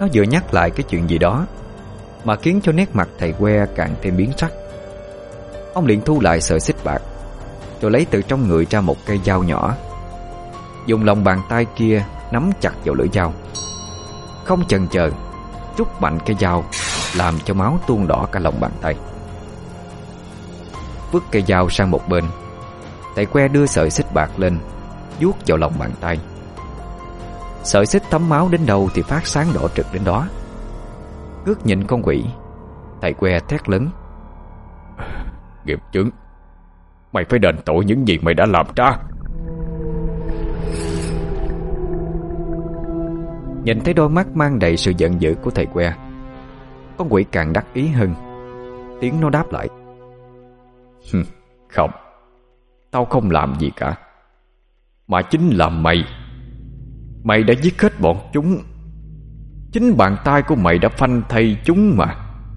Nó vừa nhắc lại cái chuyện gì đó mà khiến cho nét mặt thầy que càng thêm biến sắc. Ông liền thu lại sợi xích bạc, rồi lấy từ trong người ra một cây dao nhỏ, dùng lòng bàn tay kia nắm chặt vào lưỡi dao. Không chần chờ, trút mạnh cây dao, làm cho máu tuôn đỏ cả lòng bàn tay. Vứt cây dao sang một bên, thầy que đưa sợi xích bạc lên, vuốt vào lòng bàn tay. Sợi xích thấm máu đến đâu thì phát sáng đỏ trực đến đó. Ngước nhìn con quỷ, thầy que thét lớn: Nghiệp chướng, mày phải đền tội những gì mày đã làm ra. Nhìn thấy đôi mắt mang đầy sự giận dữ của thầy que, con quỷ càng đắc ý hơn. Tiếng nó đáp lại: Không, tao không làm gì cả, mà chính là mày. Mày đã giết hết bọn chúng. Chính bàn tay của mày đã phanh thây chúng mà.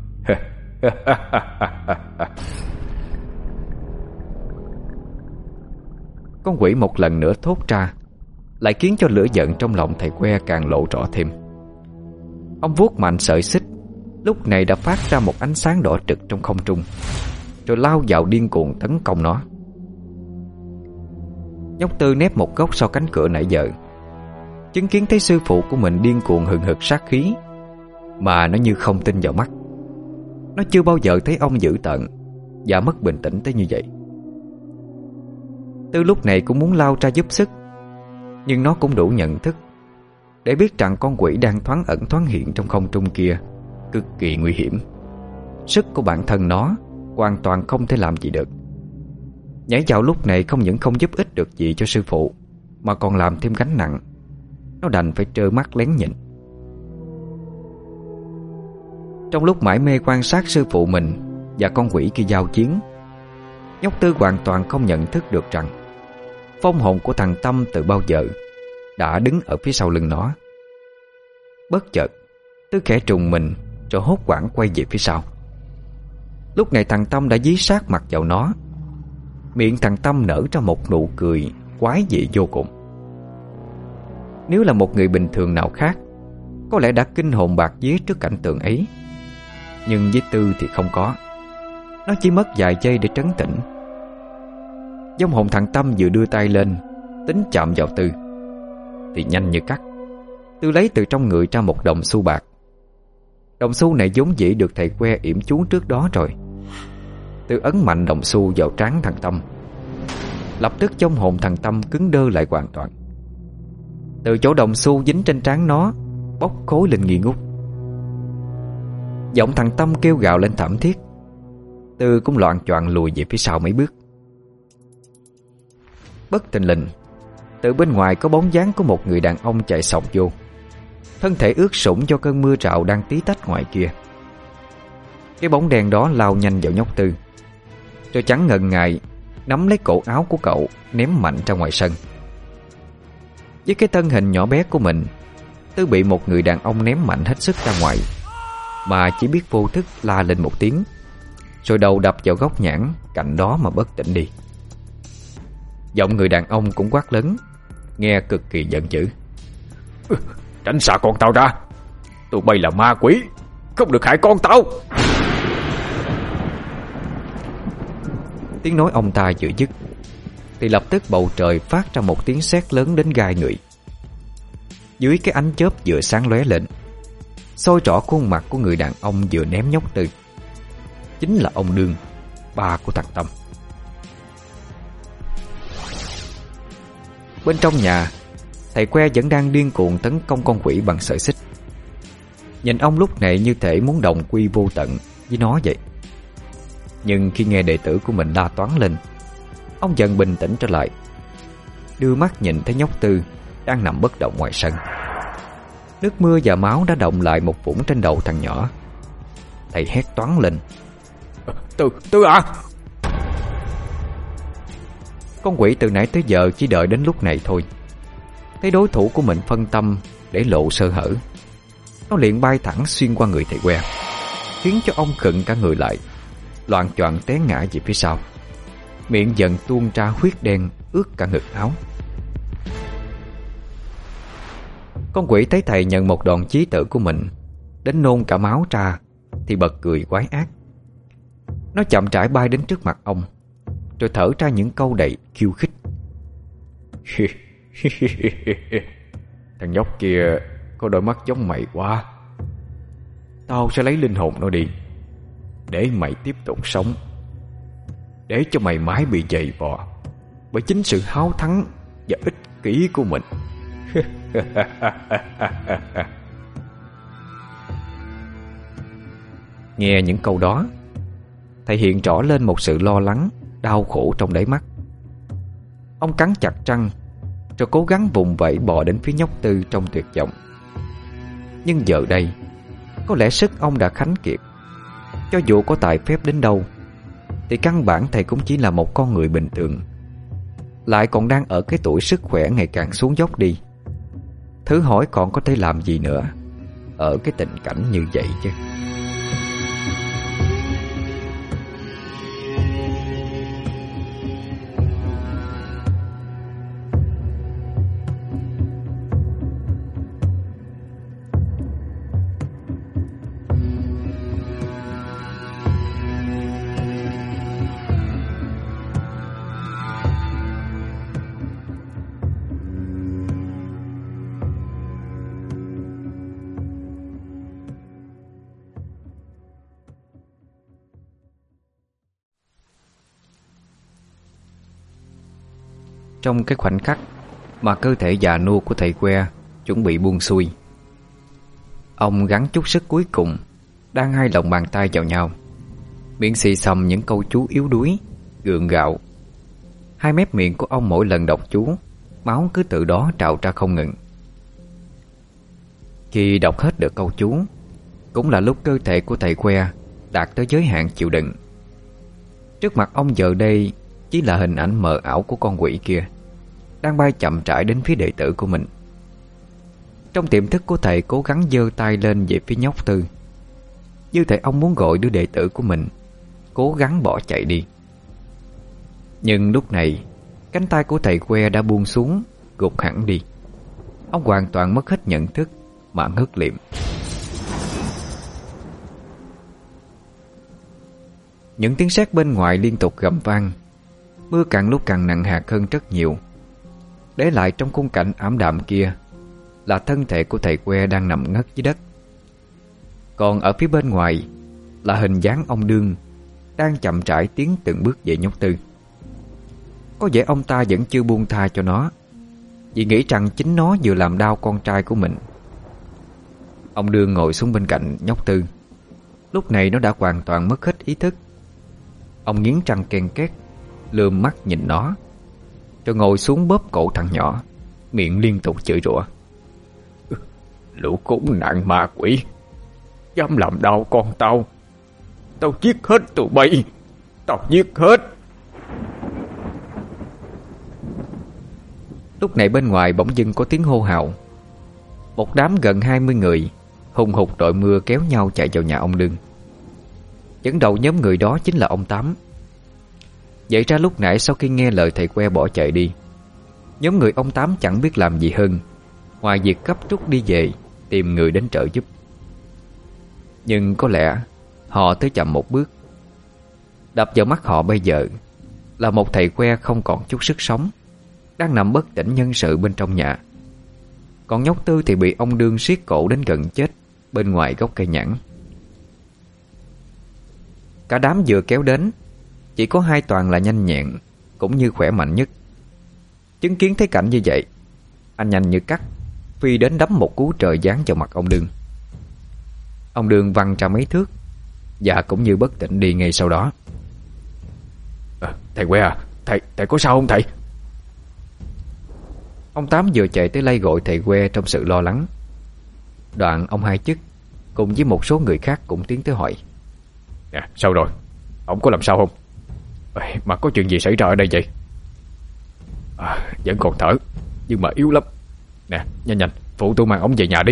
Con quỷ một lần nữa thốt ra, lại khiến cho lửa giận trong lòng thầy que càng lộ rõ thêm. Ông vuốt mạnh sợi xích, lúc này đã phát ra một ánh sáng đỏ trực trong không trung, rồi lao vào điên cuồng tấn công nó. Nhóc Tư nép một góc sau cánh cửa nãy giờ, chứng kiến thấy sư phụ của mình điên cuồng hừng hực sát khí, mà nó như không tin vào mắt. Nó chưa bao giờ thấy ông dữ tợn và mất bình tĩnh tới như vậy. Tư lúc này cũng muốn lao ra giúp sức, nhưng nó cũng đủ nhận thức để biết rằng con quỷ đang thoáng ẩn thoáng hiện trong không trung kia cực kỳ nguy hiểm. Sức của bản thân nó hoàn toàn không thể làm gì được. Nhảy vào lúc này không những không giúp ích được gì cho sư phụ, mà còn làm thêm gánh nặng. Nó đành phải trơ mắt lén nhìn. Trong lúc mải mê quan sát sư phụ mình và con quỷ kia giao chiến, nhóc Tư hoàn toàn không nhận thức được rằng phong hồn của thằng Tâm từ bao giờ đã đứng ở phía sau lưng nó. Bất chợt, Tư khẽ trùng mình, rồi hốt hoảng quay về phía sau. Lúc này thằng Tâm đã dí sát mặt vào nó. Miệng thằng Tâm nở ra một nụ cười quái dị vô cùng. Nếu là một người bình thường nào khác, có lẽ đã kinh hồn bạt vía trước cảnh tượng ấy. Nhưng với Tư thì không có. Nó chỉ mất vài giây để trấn tĩnh. Vong hồn thằng Tâm vừa đưa tay lên tính chạm vào Tư, thì nhanh như cắt, Tư lấy từ trong người ra một đồng xu bạc. Đồng xu này vốn dĩ được thầy que yểm chú trước đó rồi. Tư ấn mạnh đồng xu vào trán thằng Tâm. Lập tức vong hồn thằng Tâm cứng đơ lại hoàn toàn. Từ chỗ đồng xu dính trên trán nó bốc khối lên nghi ngút. Giọng thằng Tâm kêu gào lên thảm thiết. Tư cũng loạng choạng lùi về phía sau mấy bước. Bất thình lình, từ bên ngoài có bóng dáng của một người đàn ông chạy xộc vô, thân thể ướt sũng do cơn mưa rào đang tí tách ngoài kia. Cái bóng đen đó lao nhanh vào nhóc Tư, rồi chẳng ngần ngại nắm lấy cổ áo của cậu ném mạnh ra ngoài sân. Với cái thân hình nhỏ bé của mình, Tư bị một người đàn ông ném mạnh hết sức ra ngoài, mà chỉ biết vô thức la lên một tiếng, rồi đầu đập vào góc nhãn cạnh đó mà bất tỉnh đi. Giọng người đàn ông cũng quát lớn, nghe cực kỳ giận dữ: Tránh xa con tao ra. Tụi bay là ma quỷ, không được hại con tao. Tiếng nói ông ta vừa dứt thì lập tức bầu trời phát ra một tiếng sét lớn đến gai người. Dưới cái ánh chớp vừa sáng lóe lên, soi rõ khuôn mặt của người đàn ông vừa ném nhóc Tư. Chính là ông Đương, ba của thằng Tâm. Bên trong nhà, thầy que vẫn đang điên cuồng tấn công con quỷ bằng sợi xích. Nhìn ông lúc này như thể muốn đồng quy vô tận với nó vậy. Nhưng khi nghe đệ tử của mình la toán lên, ông dần bình tĩnh trở lại, đưa mắt nhìn thấy nhóc Tư đang nằm bất động ngoài sân. Nước mưa và máu đã động lại một vũng trên đầu thằng nhỏ. Thầy hét toán lên: Tư, Tư à! Con quỷ từ nãy tới giờ chỉ đợi đến lúc này thôi. Thấy đối thủ của mình phân tâm để lộ sơ hở, nó liền bay thẳng xuyên qua người thầy que, khiến cho ông khựng cả người lại, loạng choạng té ngã về phía sau. Miệng dần tuôn ra huyết đen ướt cả ngực áo. Con quỷ thấy thầy nhận một đòn chí tử của mình đến nôn cả máu ra thì bật cười quái ác. Nó chậm rãi bay đến trước mặt ông, rồi thở ra những câu đầy khiêu khích. Thằng nhóc kia có đôi mắt giống mày quá. Tao sẽ lấy linh hồn nó đi, để mày tiếp tục sống, để cho mày mãi bị dày vò bởi chính sự háo thắng và ích kỷ của mình. Nghe những câu đó, thầy hiện rõ lên một sự lo lắng, đau khổ trong đáy mắt. Ông cắn chặt răng, rồi cố gắng vùng vẫy bò đến phía nhóc Tư trong tuyệt vọng. Nhưng giờ đây, có lẽ sức ông đã khánh kiệt. Cho dù có tài phép đến đâu, thì căn bản thầy cũng chỉ là một con người bình thường, lại còn đang ở cái tuổi sức khỏe ngày càng xuống dốc đi. Thử hỏi còn có thể làm gì nữa ở cái tình cảnh như vậy chứ. Trong cái khoảnh khắc mà cơ thể già nua của thầy que chuẩn bị buông xuôi, ông gắng chút sức cuối cùng, đang hai lòng bàn tay vào nhau, miệng xì xầm những câu chú yếu đuối, gượng gạo. Hai mép miệng của ông mỗi lần đọc chú, máu cứ tự đó trào ra không ngừng. Khi đọc hết được câu chú, cũng là lúc cơ thể của thầy que đạt tới giới hạn chịu đựng. Trước mặt ông giờ đây chỉ là hình ảnh mờ ảo của con quỷ kia, đang bay chậm rãi đến phía đệ tử của mình. Trong tiềm thức của thầy cố gắng giơ tay lên về phía nhóc Tư, như thể ông muốn gọi đứa đệ tử của mình cố gắng bỏ chạy đi. Nhưng lúc này, cánh tay của thầy que đã buông xuống, gục hẳn đi. Ông hoàn toàn mất hết nhận thức mà ngất liệm. Những tiếng sét bên ngoài liên tục gầm vang. Mưa càng lúc càng nặng hạt hơn rất nhiều. Để lại trong khung cảnh ảm đạm kia là thân thể của thầy que đang nằm ngất dưới đất. Còn ở phía bên ngoài là hình dáng ông Đương đang chậm rãi tiến từng bước về nhóc Tư. Có vẻ ông ta vẫn chưa buông tha cho nó, vì nghĩ rằng chính nó vừa làm đau con trai của mình. Ông Đương ngồi xuống bên cạnh nhóc Tư. Lúc này nó đã hoàn toàn mất hết ý thức. Ông nghiến răng ken két, lườm mắt nhìn nó, rồi ngồi xuống bóp cổ thằng nhỏ, miệng liên tục chửi rủa. Lũ khốn nạn ma quỷ, dám làm đau con tao, tao giết hết tụi bay, tao giết hết. Lúc này bên ngoài bỗng dưng có tiếng hô hào. Một đám gần hai mươi người hùng hục đội mưa kéo nhau chạy vào nhà ông Đương. Dẫn đầu nhóm người đó chính là ông Tám. Vậy ra lúc nãy sau khi nghe lời thầy que bỏ chạy đi, nhóm người ông Tám chẳng biết làm gì hơn ngoài việc gấp rút đi về tìm người đến trợ giúp. Nhưng có lẽ họ tới chậm một bước. Đập vào mắt họ bây giờ là một thầy que không còn chút sức sống, đang nằm bất tỉnh nhân sự bên trong nhà. Còn nhóc Tư thì bị ông Đương siết cổ đến gần chết bên ngoài gốc cây nhãn. Cả đám vừa kéo đến, chỉ có hai Toàn là nhanh nhẹn cũng như khỏe mạnh nhất. Chứng kiến thấy cảnh như vậy, anh nhanh như cắt phi đến đấm một cú trời giáng vào mặt ông Đương. Ông Đương văng ra mấy thước và cũng như bất tỉnh đi ngay sau đó. à, Thầy que à, thầy, thầy có sao không thầy? Ông Tám vừa chạy tới lay gọi thầy que trong sự lo lắng. Đoạn ông Hai Chức cùng với một số người khác cũng tiến tới hỏi. Nè, sao rồi? Ông có làm sao không? À, mà có chuyện gì xảy ra ở đây vậy? À, vẫn còn thở, nhưng mà yếu lắm. Nè, nhanh nhanh, phụ tôi mang ông về nhà đi.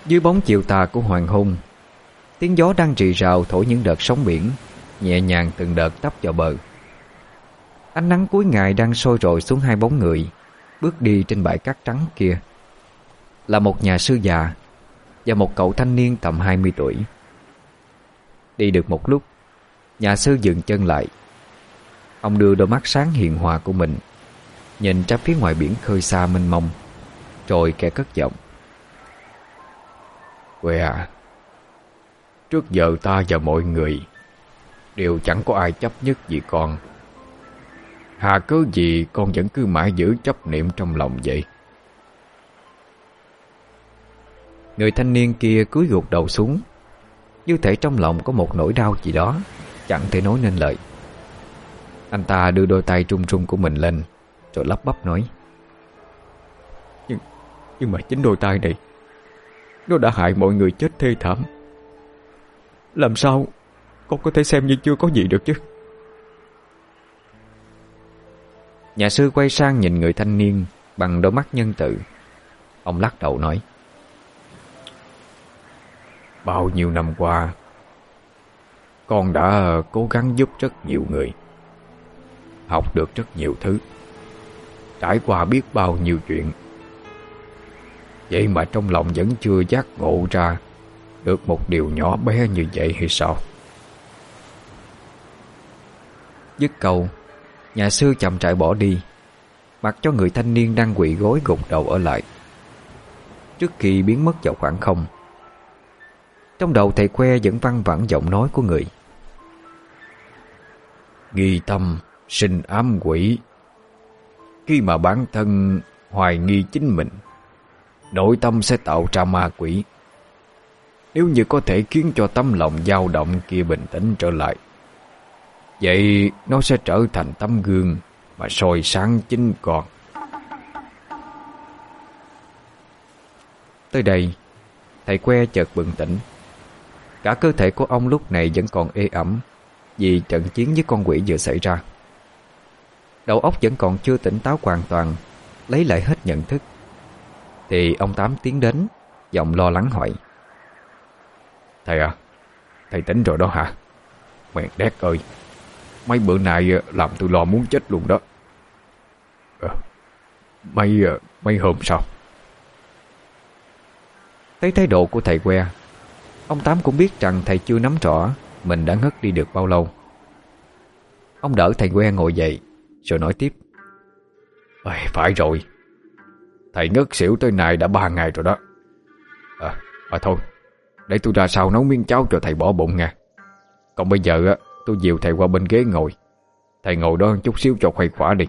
Dưới bóng chiều tà của hoàng hôn, tiếng gió đang rì rào thổi những đợt sóng biển nhẹ nhàng từng đợt tấp vào bờ. Ánh nắng cuối ngày đang sôi rọi xuống hai bóng người bước đi trên bãi cát trắng kia. Là một nhà sư già và một cậu thanh niên tầm hai mươi tuổi. Đi được một lúc, nhà sư dừng chân lại. Ông đưa đôi mắt sáng hiền hòa của mình nhìn ra phía ngoài biển khơi xa mênh mông, rồi kẻ cất giọng: "Quê à, trước giờ ta và mọi người đều chẳng có ai chấp nhất gì con. Hà cớ gì con vẫn cứ mãi giữ chấp niệm trong lòng vậy?" Người thanh niên kia cúi gục đầu xuống, như thể trong lòng có một nỗi đau gì đó chẳng thể nói nên lời. Anh ta đưa đôi tay trung trung của mình lên, rồi lắp bắp nói: Nhưng, nhưng mà chính đôi tay này, nó đã hại mọi người chết thê thảm. Làm sao con có thể xem như chưa có gì được chứ? Nhà sư quay sang nhìn người thanh niên bằng đôi mắt nhân từ. Ông lắc đầu nói: Bao nhiêu năm qua, con đã cố gắng giúp rất nhiều người, học được rất nhiều thứ, trải qua biết bao nhiêu chuyện. Vậy mà trong lòng vẫn chưa giác ngộ ra được một điều nhỏ bé như vậy hay sao? Dứt câu, nhà sư chậm rãi bỏ đi, mặc cho người thanh niên đang quỳ gối gục đầu ở lại. Trước khi biến mất vào khoảng không, trong đầu thầy Que vẫn văng vẳng giọng nói của người: Nghi tâm sinh ám quỷ. Khi mà bản thân hoài nghi chính mình, nội tâm sẽ tạo ra ma quỷ. Nếu như có thể khiến cho tấm lòng dao động kia bình tĩnh trở lại, vậy nó sẽ trở thành tấm gương mà soi sáng chính con. Tới đây, thầy Que chợt bừng tỉnh. Cả cơ thể của ông lúc này vẫn còn ê ẩm vì trận chiến với con quỷ vừa xảy ra. Đầu óc vẫn còn chưa tỉnh táo hoàn toàn, lấy lại hết nhận thức. Thì ông Tám tiến đến, giọng lo lắng hỏi: Thầy à, thầy tỉnh rồi đó hả? Mẹ đét ơi, mấy bữa nay làm tôi lo muốn chết luôn đó. à, Mấy mấy hôm sau. Thấy thái độ của thầy Que, ông Tám cũng biết rằng thầy chưa nắm rõ mình đã ngất đi được bao lâu. Ông đỡ thầy Que ngồi dậy, rồi nói tiếp: à, Phải rồi, thầy ngất xỉu tới nay đã ba ngày rồi đó. À, à thôi, để tôi ra sau nấu miếng cháo cho thầy bỏ bụng nha. Còn bây giờ tôi dìu thầy qua bên ghế ngồi. Thầy ngồi đó chút xíu cho khuây khỏa đi.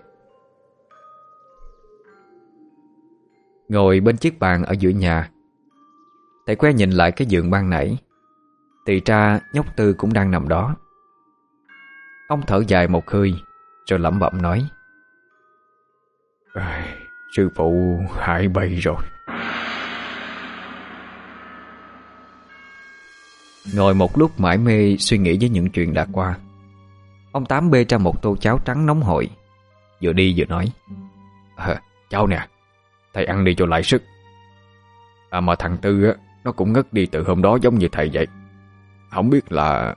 Ngồi bên chiếc bàn ở giữa nhà, thầy Que nhìn lại cái giường ban nãy, thì ra nhóc Tư cũng đang nằm đó. Ông thở dài một hơi, rồi lẩm bẩm nói: à, Sư phụ hại bầy rồi. Ngồi một lúc mải mê suy nghĩ với những chuyện đã qua, ông Tám bê ra một tô cháo trắng nóng hổi, vừa đi vừa nói: à, Cháu nè, thầy ăn đi cho lại sức. À mà thằng Tư á, nó cũng ngất đi từ hôm đó giống như thầy vậy. Không biết là...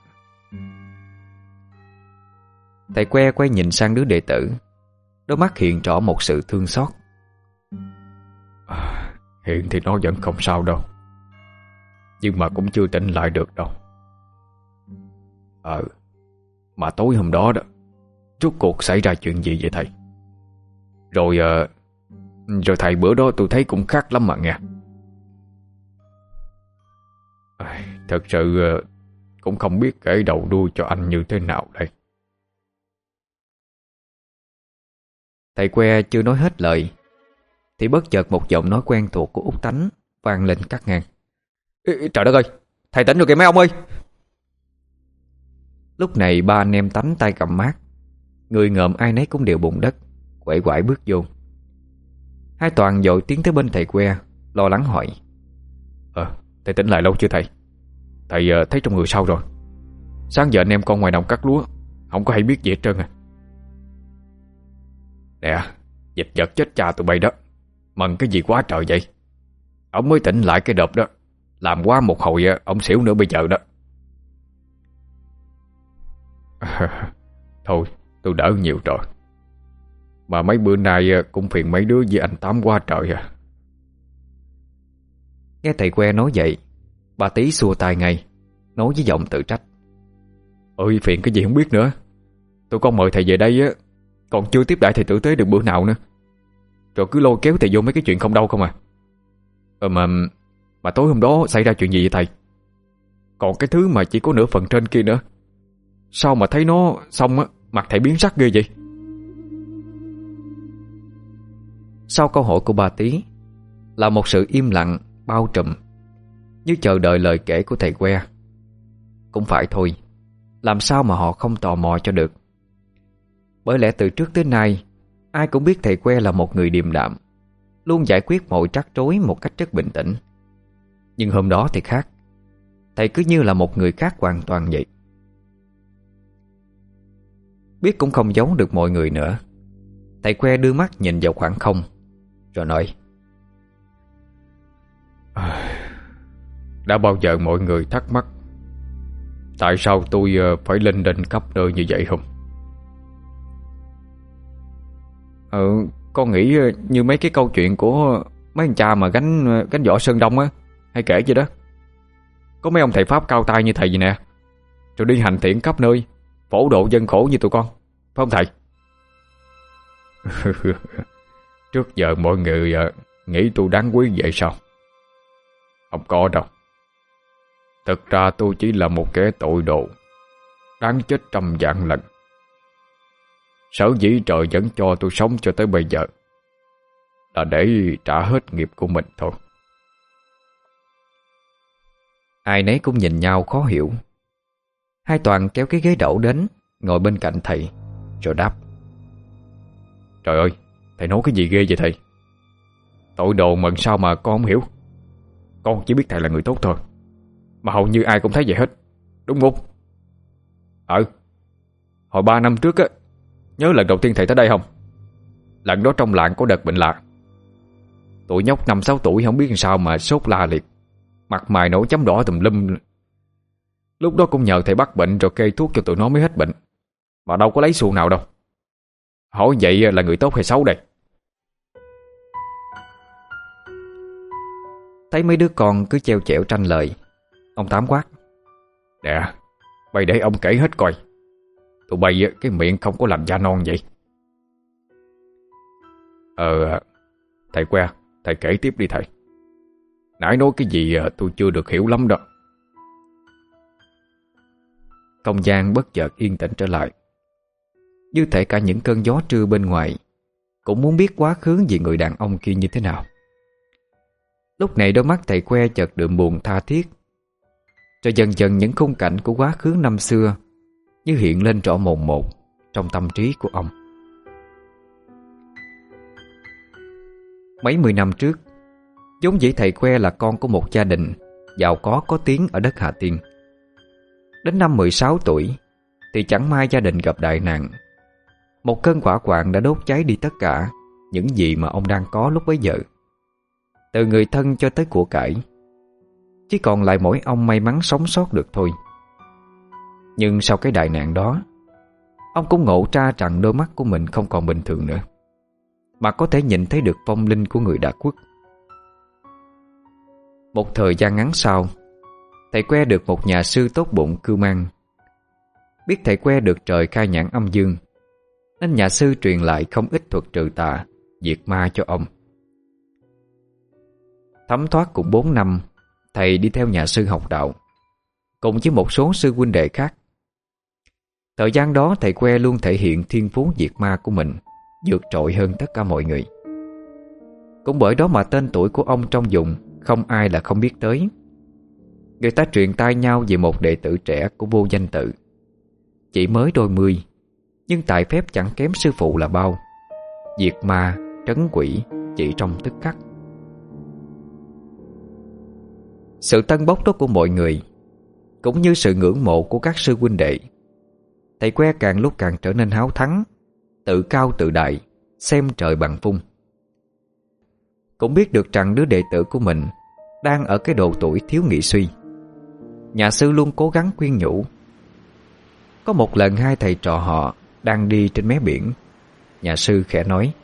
Thầy Que quay nhìn sang đứa đệ tử, đôi mắt hiện rõ một sự thương xót. à, Hiện thì nó vẫn không sao đâu, nhưng mà cũng chưa tỉnh lại được đâu. Ờ Mà tối hôm đó đó, rốt cuộc xảy ra chuyện gì vậy thầy? Rồi uh, Rồi thầy bữa đó tôi thấy cũng khác lắm mà nghe. à, Thật sự uh, cũng không biết kể đầu đuôi cho anh như thế nào đây. Thầy Que chưa nói hết lời thì bất chợt một giọng nói quen thuộc của Út Tánh vang lên cắt ngang: Ê, trời đất ơi, thầy tỉnh rồi kìa mấy ông ơi. Lúc này ba anh em Tánh tay cầm mát, người ngợm ai nấy cũng đều bụng đất, quẩy quải bước vô. Hai Toàn vội tiến tới bên thầy Que, lo lắng hỏi: Ờ, thầy tỉnh lại lâu chưa thầy? Thầy uh, thấy trong người sao rồi? Sáng giờ anh em con ngoài đồng cắt lúa, không có hay biết gì hết trơn à. Nè, dịch vật chết cha tụi bay đó, mần cái gì quá trời vậy? Ông mới tỉnh lại cái đợp đó Làm quá một hồi ông xỉu nữa bây giờ đó. Thôi tôi đỡ nhiều rồi. Mà mấy bữa nay cũng phiền mấy đứa với anh Tám quá trời à. Nghe thầy que nói vậy, bà Tí xua tay ngay, nói với giọng tự trách. Ơi phiền cái gì không biết nữa. Tôi con mời thầy về đây á, còn chưa tiếp đãi thầy tử tế được bữa nào nữa, rồi cứ lôi kéo thầy vô mấy cái chuyện không đâu không à. Ờ mà Mà tối hôm đó xảy ra chuyện gì vậy thầy? Còn cái thứ mà chỉ có nửa phần trên kia nữa, sao mà thấy nó xong á, mặt thầy biến sắc ghê vậy? Sau câu hỏi của bà Tí là một sự im lặng bao trùm, như chờ đợi lời kể của thầy que. Cũng phải thôi, làm sao mà họ không tò mò cho được. Bởi lẽ từ trước tới nay, ai cũng biết thầy que là một người điềm đạm, luôn giải quyết mọi trắc rối một cách rất bình tĩnh. Nhưng hôm đó thì khác. Thầy cứ như là một người khác hoàn toàn vậy. Biết cũng không giấu được mọi người nữa, thầy que đưa mắt nhìn vào khoảng không, rồi nói: Đã bao giờ mọi người thắc mắc tại sao tôi phải lên đên khắp nơi như vậy không? Ờ, con nghĩ như mấy cái câu chuyện của mấy anh cha mà gánh gánh võ Sơn Đông á hay kể vậy đó. Có mấy ông thầy Pháp cao tay như thầy gì nè, rồi đi hành thiện khắp nơi, phổ độ dân khổ như tụi con, phải không thầy? Trước giờ mọi người nghĩ tôi đáng quý vậy sao? Không có đâu. Thực ra tôi chỉ là một kẻ tội đồ, đáng chết trăm vạn lần. Sở dĩ trời vẫn cho tôi sống cho tới bây giờ là để trả hết nghiệp của mình thôi. Ai nấy cũng nhìn nhau khó hiểu. Hai Toàn kéo cái ghế đẩu đến, ngồi bên cạnh thầy, rồi đáp: Trời ơi, thầy nói cái gì ghê vậy thầy? Tội đồ mà sao mà con không hiểu? Con chỉ biết thầy là người tốt thôi, mà hầu như ai cũng thấy vậy hết, đúng không? Ờ, hồi ba năm trước á, nhớ lần đầu tiên thầy tới đây không? Lần đó trong làng có đợt bệnh lạ. Tụi nhóc năm sáu tuổi không biết làm sao mà sốt la liệt, mặt mày nổi chấm đỏ tùm lum. Lúc đó cũng nhờ thầy bắt bệnh rồi kê thuốc cho tụi nó mới hết bệnh, mà đâu có lấy xu nào đâu. Hỏi vậy là người tốt hay xấu đây? Thấy mấy đứa con cứ treo chẻo tranh lời, ông Tám quát: Nè, mày để ông kể hết coi. Tụi bay cái miệng không có làm da non vậy. Ờ, thầy que, thầy kể tiếp đi thầy. Nãy nói cái gì tôi chưa được hiểu lắm đó. Không gian bất chợt yên tĩnh trở lại, như thể cả những cơn gió trưa bên ngoài cũng muốn biết quá khứ về người đàn ông kia như thế nào. Lúc này đôi mắt thầy que chợt đượm buồn tha thiết, rồi dần dần những khung cảnh của quá khứ năm xưa như hiện lên rõ mồn một trong tâm trí của ông. Mấy mươi năm trước, vốn dĩ thầy que là con của một gia đình giàu có có tiếng ở đất Hà Tiên. Đến năm mười sáu tuổi thì chẳng may gia đình gặp đại nạn. Một cơn hỏa hoạn đã đốt cháy đi tất cả những gì mà ông đang có lúc bấy giờ, từ người thân cho tới của cải. Chỉ còn lại mỗi ông may mắn sống sót được thôi. Nhưng sau cái đại nạn đó, ông cũng ngộ ra rằng đôi mắt của mình không còn bình thường nữa, mà có thể nhìn thấy được vong linh của người đã khuất. Một thời gian ngắn sau, thầy que được một nhà sư tốt bụng cưu mang. Biết thầy que được trời khai nhãn âm dương, nên nhà sư truyền lại không ít thuật trừ tà, diệt ma cho ông. Thấm thoát cũng bốn năm, thầy đi theo nhà sư học đạo, cùng với một số sư huynh đệ khác. Thời gian đó thầy que luôn thể hiện thiên phú diệt ma của mình vượt trội hơn tất cả mọi người. Cũng bởi đó mà tên tuổi của ông trong vùng không ai là không biết tới. Người ta truyền tai nhau về một đệ tử trẻ của Vô Danh Tự, chỉ mới đôi mươi, nhưng tài phép chẳng kém sư phụ là bao, diệt ma, trấn quỷ chỉ trong tức khắc. Sự tân bốc đó của mọi người, cũng như sự ngưỡng mộ của các sư huynh đệ, thầy que càng lúc càng trở nên háo thắng, tự cao tự đại, xem trời bằng vung. Cũng biết được rằng đứa đệ tử của mình đang ở cái độ tuổi thiếu nghị suy. Nhà sư luôn cố gắng khuyên nhủ. Có một lần hai thầy trò họ đang đi trên mé biển. Nhà sư khẽ nói: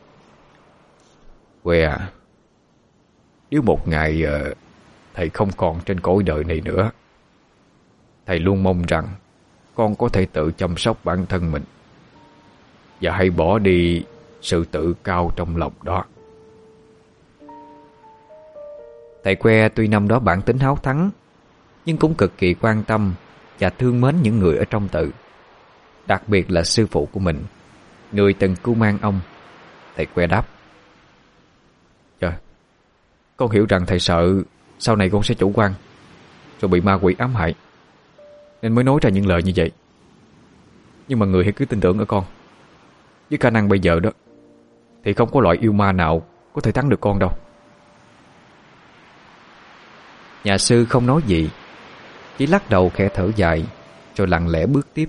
"Que à, nếu một ngày uh, thầy không còn trên cõi đời này nữa, thầy luôn mong rằng con có thể tự chăm sóc bản thân mình, và hãy bỏ đi sự tự cao trong lòng đó." Thầy Que tuy năm đó bản tính háo thắng, nhưng cũng cực kỳ quan tâm và thương mến những người ở trong tự, đặc biệt là sư phụ của mình, người từng cưu mang ông. Thầy Que đáp: "Dạ, con hiểu rằng thầy sợ sau này con sẽ chủ quan, rồi bị ma quỷ ám hại, nên mới nói ra những lời như vậy. Nhưng mà người hãy cứ tin tưởng ở con. Với khả năng bây giờ đó, thì không có loại yêu ma nào có thể thắng được con đâu." Nhà sư không nói gì, chỉ lắc đầu khẽ thở dài, rồi lặng lẽ bước tiếp.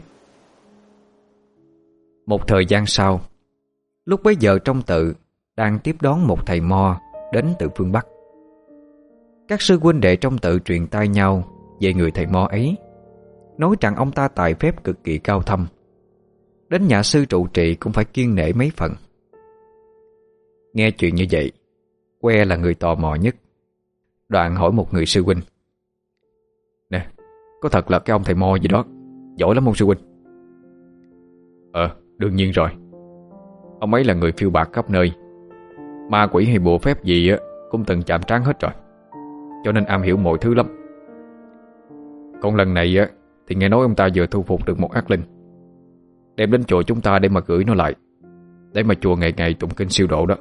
Một thời gian sau, lúc bấy giờ trong tự đang tiếp đón một thầy mo đến từ phương Bắc. Các sư huynh đệ trong tự truyền tai nhau về người thầy mo ấy, nói rằng ông ta tài phép cực kỳ cao thâm, đến nhà sư trụ trì cũng phải kiêng nể mấy phần. Nghe chuyện như vậy, Que là người tò mò nhất. Đoạn hỏi một người sư huynh: "Nè, có thật là cái ông thầy mo gì đó giỏi lắm không sư huynh?" "Ờ, đương nhiên rồi. Ông ấy là người phiêu bạt khắp nơi, ma quỷ hay bùa phép gì á cũng từng chạm trán hết rồi, cho nên am hiểu mọi thứ lắm. Còn lần này á thì nghe nói ông ta vừa thu phục được một ác linh, đem đến chùa chúng ta để mà gửi nó lại, để mà chùa ngày ngày tụng kinh siêu độ đó."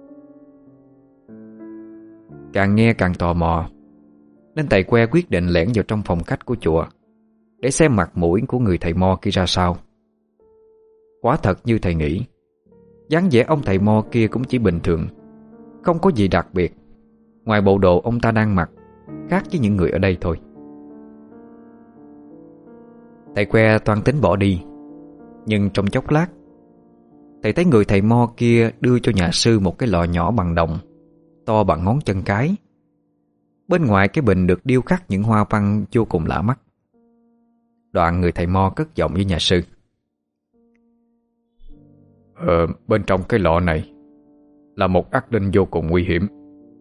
Càng nghe càng tò mò, nên thầy Que quyết định lẻn vào trong phòng khách của chùa để xem mặt mũi của người thầy mo kia ra sao. Quả thật như thầy nghĩ, dáng vẻ ông thầy mo kia cũng chỉ bình thường, không có gì đặc biệt, ngoài bộ đồ ông ta đang mặc khác với những người ở đây thôi. Thầy Que toan tính bỏ đi, nhưng trong chốc lát thầy thấy người thầy mo kia đưa cho nhà sư một cái lọ nhỏ bằng đồng, to bằng ngón chân cái. Bên ngoài cái bình được điêu khắc những hoa văn vô cùng lạ mắt. Đoạn người thầy mo cất giọng với nhà sư: Ờ, bên trong cái lọ này là một ác linh vô cùng nguy hiểm.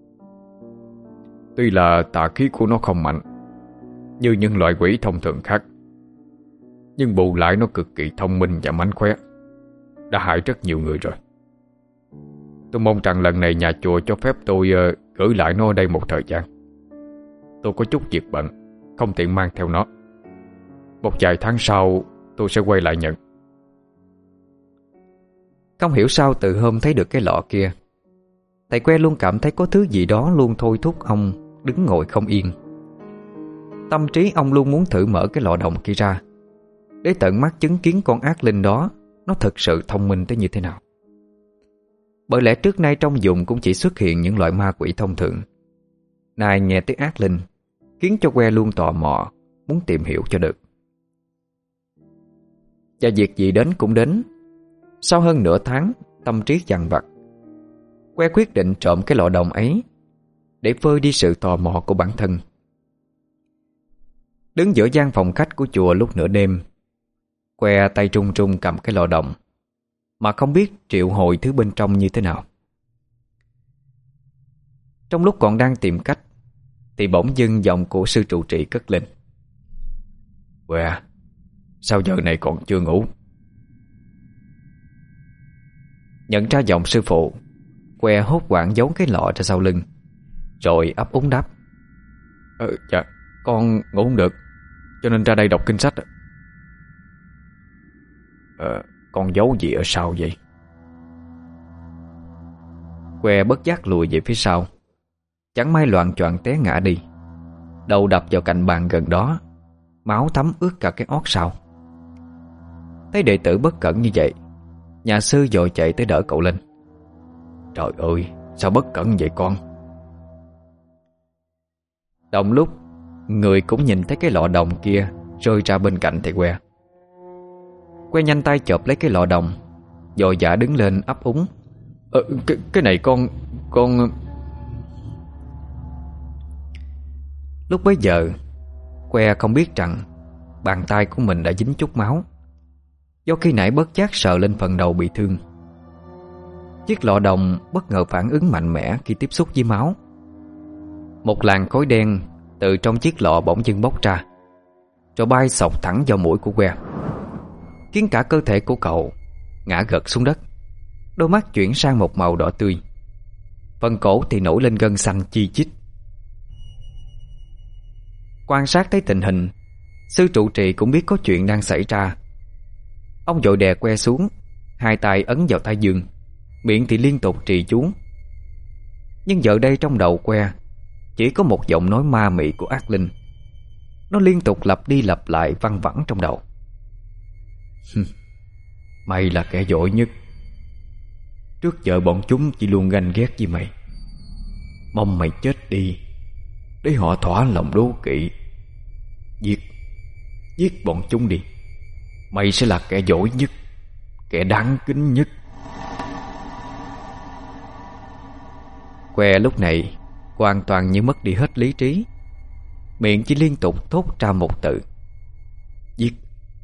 Tuy là tà khí của nó không mạnh như những loại quỷ thông thường khác, nhưng bù lại nó cực kỳ thông minh và mánh khóe, đã hại rất nhiều người rồi. Tôi mong rằng lần này nhà chùa cho phép tôi uh, gửi lại nó ở đây một thời gian. Tôi có chút việc bận, không tiện mang theo nó. Một vài tháng sau tôi sẽ quay lại nhận. Không hiểu sao từ hôm thấy được cái lọ kia, thầy Que luôn cảm thấy có thứ gì đó luôn thôi thúc ông đứng ngồi không yên. Tâm trí ông luôn muốn thử mở cái lọ đồng kia ra, để tận mắt chứng kiến con ác linh đó nó thực sự thông minh tới như thế nào. Bởi lẽ trước nay trong vùng cũng chỉ xuất hiện những loại ma quỷ thông thường. Nay nghe tới ác linh khiến cho Que luôn tò mò, muốn tìm hiểu cho được. Và việc gì đến cũng đến. Sau hơn nửa tháng tâm trí dằn vặt, Que quyết định trộm cái lọ đồng ấy để vơi đi sự tò mò của bản thân. Đứng giữa gian phòng khách của chùa lúc nửa đêm, Que tay trung trung cầm cái lọ đồng mà không biết triệu hồi thứ bên trong như thế nào. Trong lúc còn đang tìm cách thì bỗng dưng giọng của sư trụ trì cất lên: Que, sao giờ này còn chưa ngủ? Nhận ra giọng sư phụ, Que hốt hoảng giấu cái lọ ra sau lưng, rồi ấp úng đáp: Ờ, dạ, con ngủ không được, cho nên ra đây đọc kinh sách. Ờ, con giấu gì ở sau vậy? Que bất giác lùi về phía sau, chẳng may loạng choạng té ngã đi, đầu đập vào cạnh bàn gần đó, máu thấm ướt cả cái ót sau. Thấy đệ tử bất cẩn như vậy, nhà sư vội chạy tới đỡ cậu lên. Trời ơi, sao bất cẩn vậy con? Đồng lúc người cũng nhìn thấy cái lọ đồng kia rơi ra bên cạnh thầy Que. Que nhanh tay chộp lấy cái lọ đồng, vội vã đứng lên ấp úng: Ờ, cái, cái này con... con... Lúc bấy giờ Que không biết rằng bàn tay của mình đã dính chút máu, do khi nãy bất giác sờ lên phần đầu bị thương. Chiếc lọ đồng bất ngờ phản ứng mạnh mẽ khi tiếp xúc với máu. Một làn khói đen từ trong chiếc lọ bỗng dưng bốc ra, rồi bay xộc thẳng vào mũi của Que, khiến cả cơ thể của cậu ngã gật xuống đất. Đôi mắt chuyển sang một màu đỏ tươi, phần cổ thì nổi lên gân xanh chi chít. Quan sát thấy tình hình, sư trụ trì cũng biết có chuyện đang xảy ra. Ông vội đè Que xuống, hai tay ấn vào tai dương, miệng thì liên tục trì chú. Nhưng giờ đây trong đầu Que chỉ có một giọng nói ma mị của ác linh. Nó liên tục lặp đi lặp lại văng vẳng trong đầu. Mày là kẻ giỏi nhất. Trước giờ bọn chúng chỉ luôn ganh ghét với mày. Mong mày chết đi để họ thỏa lòng đố kỵ. Giết Giết bọn chúng đi. Mày sẽ là kẻ giỏi nhất, kẻ đáng kính nhất. Que lúc này hoàn toàn như mất đi hết lý trí, miệng chỉ liên tục thốt ra một từ: giết.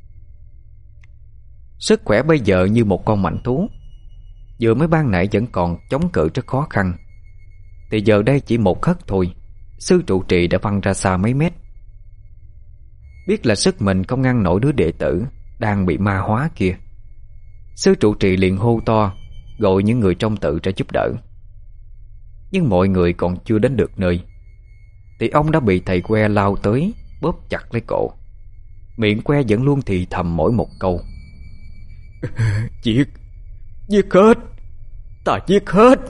Sức khỏe bây giờ như một con mãnh thú. Vừa mới ban nãy vẫn còn chống cự rất khó khăn, thì giờ đây chỉ một hất thôi, sư trụ trì đã văng ra xa mấy mét. Biết là sức mình không ngăn nổi đứa đệ tử đang bị ma hóa kia, sư trụ trì liền hô to gọi những người trong tự ra giúp đỡ. Nhưng mọi người còn chưa đến được nơi thì ông đã bị thầy Que lao tới bóp chặt lấy cổ. Miệng Que vẫn luôn thì thầm mỗi một câu: Giết Giết hết, ta giết hết.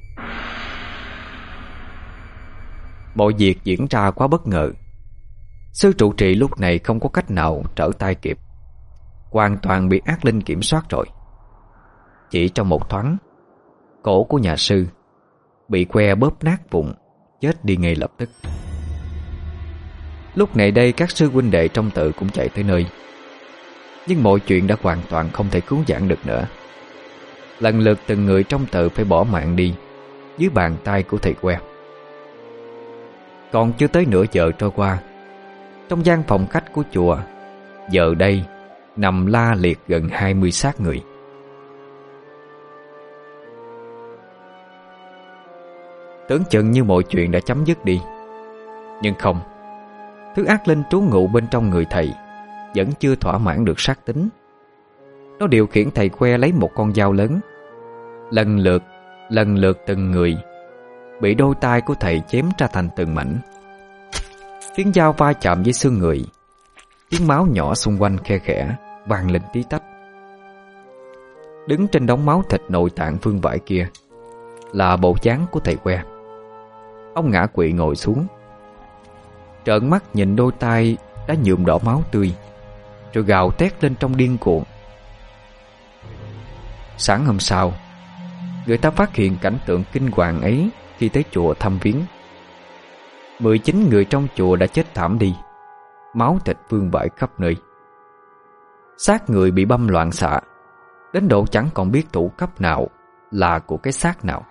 Mọi việc diễn ra quá bất ngờ. Sư trụ trì lúc này không có cách nào trở tay kịp, hoàn toàn bị ác linh kiểm soát rồi. Chỉ trong một thoáng, cổ của nhà sư bị Que bóp nát vụn, chết đi ngay lập tức. Lúc này đây các sư huynh đệ trong tự cũng chạy tới nơi, nhưng mọi chuyện đã hoàn toàn không thể cứu vãn được nữa. Lần lượt từng người trong tự phải bỏ mạng đi dưới bàn tay của thầy Que. Còn chưa tới nửa giờ trôi qua, trong gian phòng khách của chùa giờ đây nằm la liệt gần hai mươi xác người. Tưởng chừng như mọi chuyện đã chấm dứt đi, nhưng không. Thứ ác linh trú ngụ bên trong người thầy vẫn chưa thỏa mãn được sát tính. Nó điều khiển thầy Que lấy một con dao lớn, lần lượt lần lượt từng người bị đôi tay của thầy chém ra thành từng mảnh. Tiếng dao va chạm với xương người, tiếng máu nhỏ xung quanh khe khẽ vang lên tí tách. Đứng trên đống máu thịt nội tạng vương vãi kia là bộ dáng của thầy Que. Ông ngã quỵ ngồi xuống, trợn mắt nhìn đôi tay đã nhuộm đỏ máu tươi, rồi gào thét lên trong điên cuồng. Sáng hôm sau, người ta phát hiện cảnh tượng kinh hoàng ấy khi tới chùa thăm viếng. Mười chín người trong chùa đã chết thảm đi, máu thịt vương vãi khắp nơi. Xác người bị băm loạn xạ, đến độ chẳng còn biết thủ cấp nào là của cái xác nào.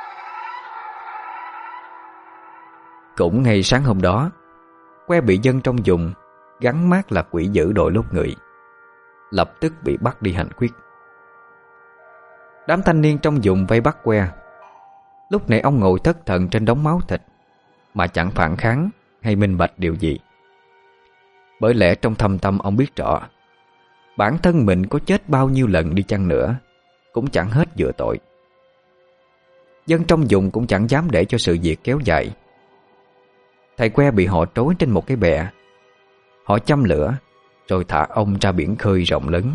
Cũng ngay sáng hôm đó, Que bị dân trong vùng gắn mác là quỷ dữ đội lốt người, lập tức bị bắt đi hành quyết. Đám thanh niên trong vùng vây bắt Que. Lúc này ông ngồi thất thần trên đống máu thịt mà chẳng phản kháng hay minh bạch điều gì. Bởi lẽ trong thâm tâm ông biết rõ, bản thân mình có chết bao nhiêu lần đi chăng nữa cũng chẳng hết vừa tội. Dân trong vùng cũng chẳng dám để cho sự việc kéo dài. Thầy Que bị họ trối trên một cái bè. Họ châm lửa rồi thả ông ra biển khơi rộng lớn.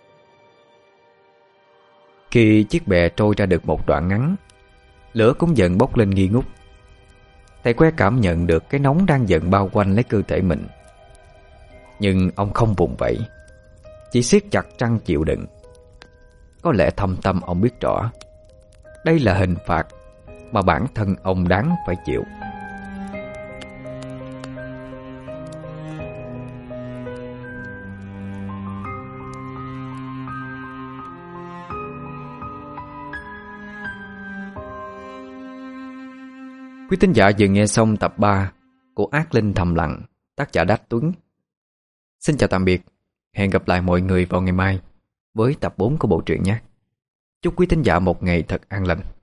Khi chiếc bè trôi ra được một đoạn ngắn, lửa cũng dần bốc lên nghi ngút. Thầy Que cảm nhận được cái nóng đang dần bao quanh lấy cơ thể mình. Nhưng ông không vùng vẫy, chỉ siết chặt răng chịu đựng. Có lẽ thâm tâm ông biết rõ, đây là hình phạt mà bản thân ông đáng phải chịu. Quý thính giả vừa nghe xong tập ba của Ác Linh Thầm Lặng, tác giả Đách Tuấn. Xin chào tạm biệt, hẹn gặp lại mọi người vào ngày mai với tập bốn của bộ truyện nhé. Chúc quý thính giả một ngày thật an lành.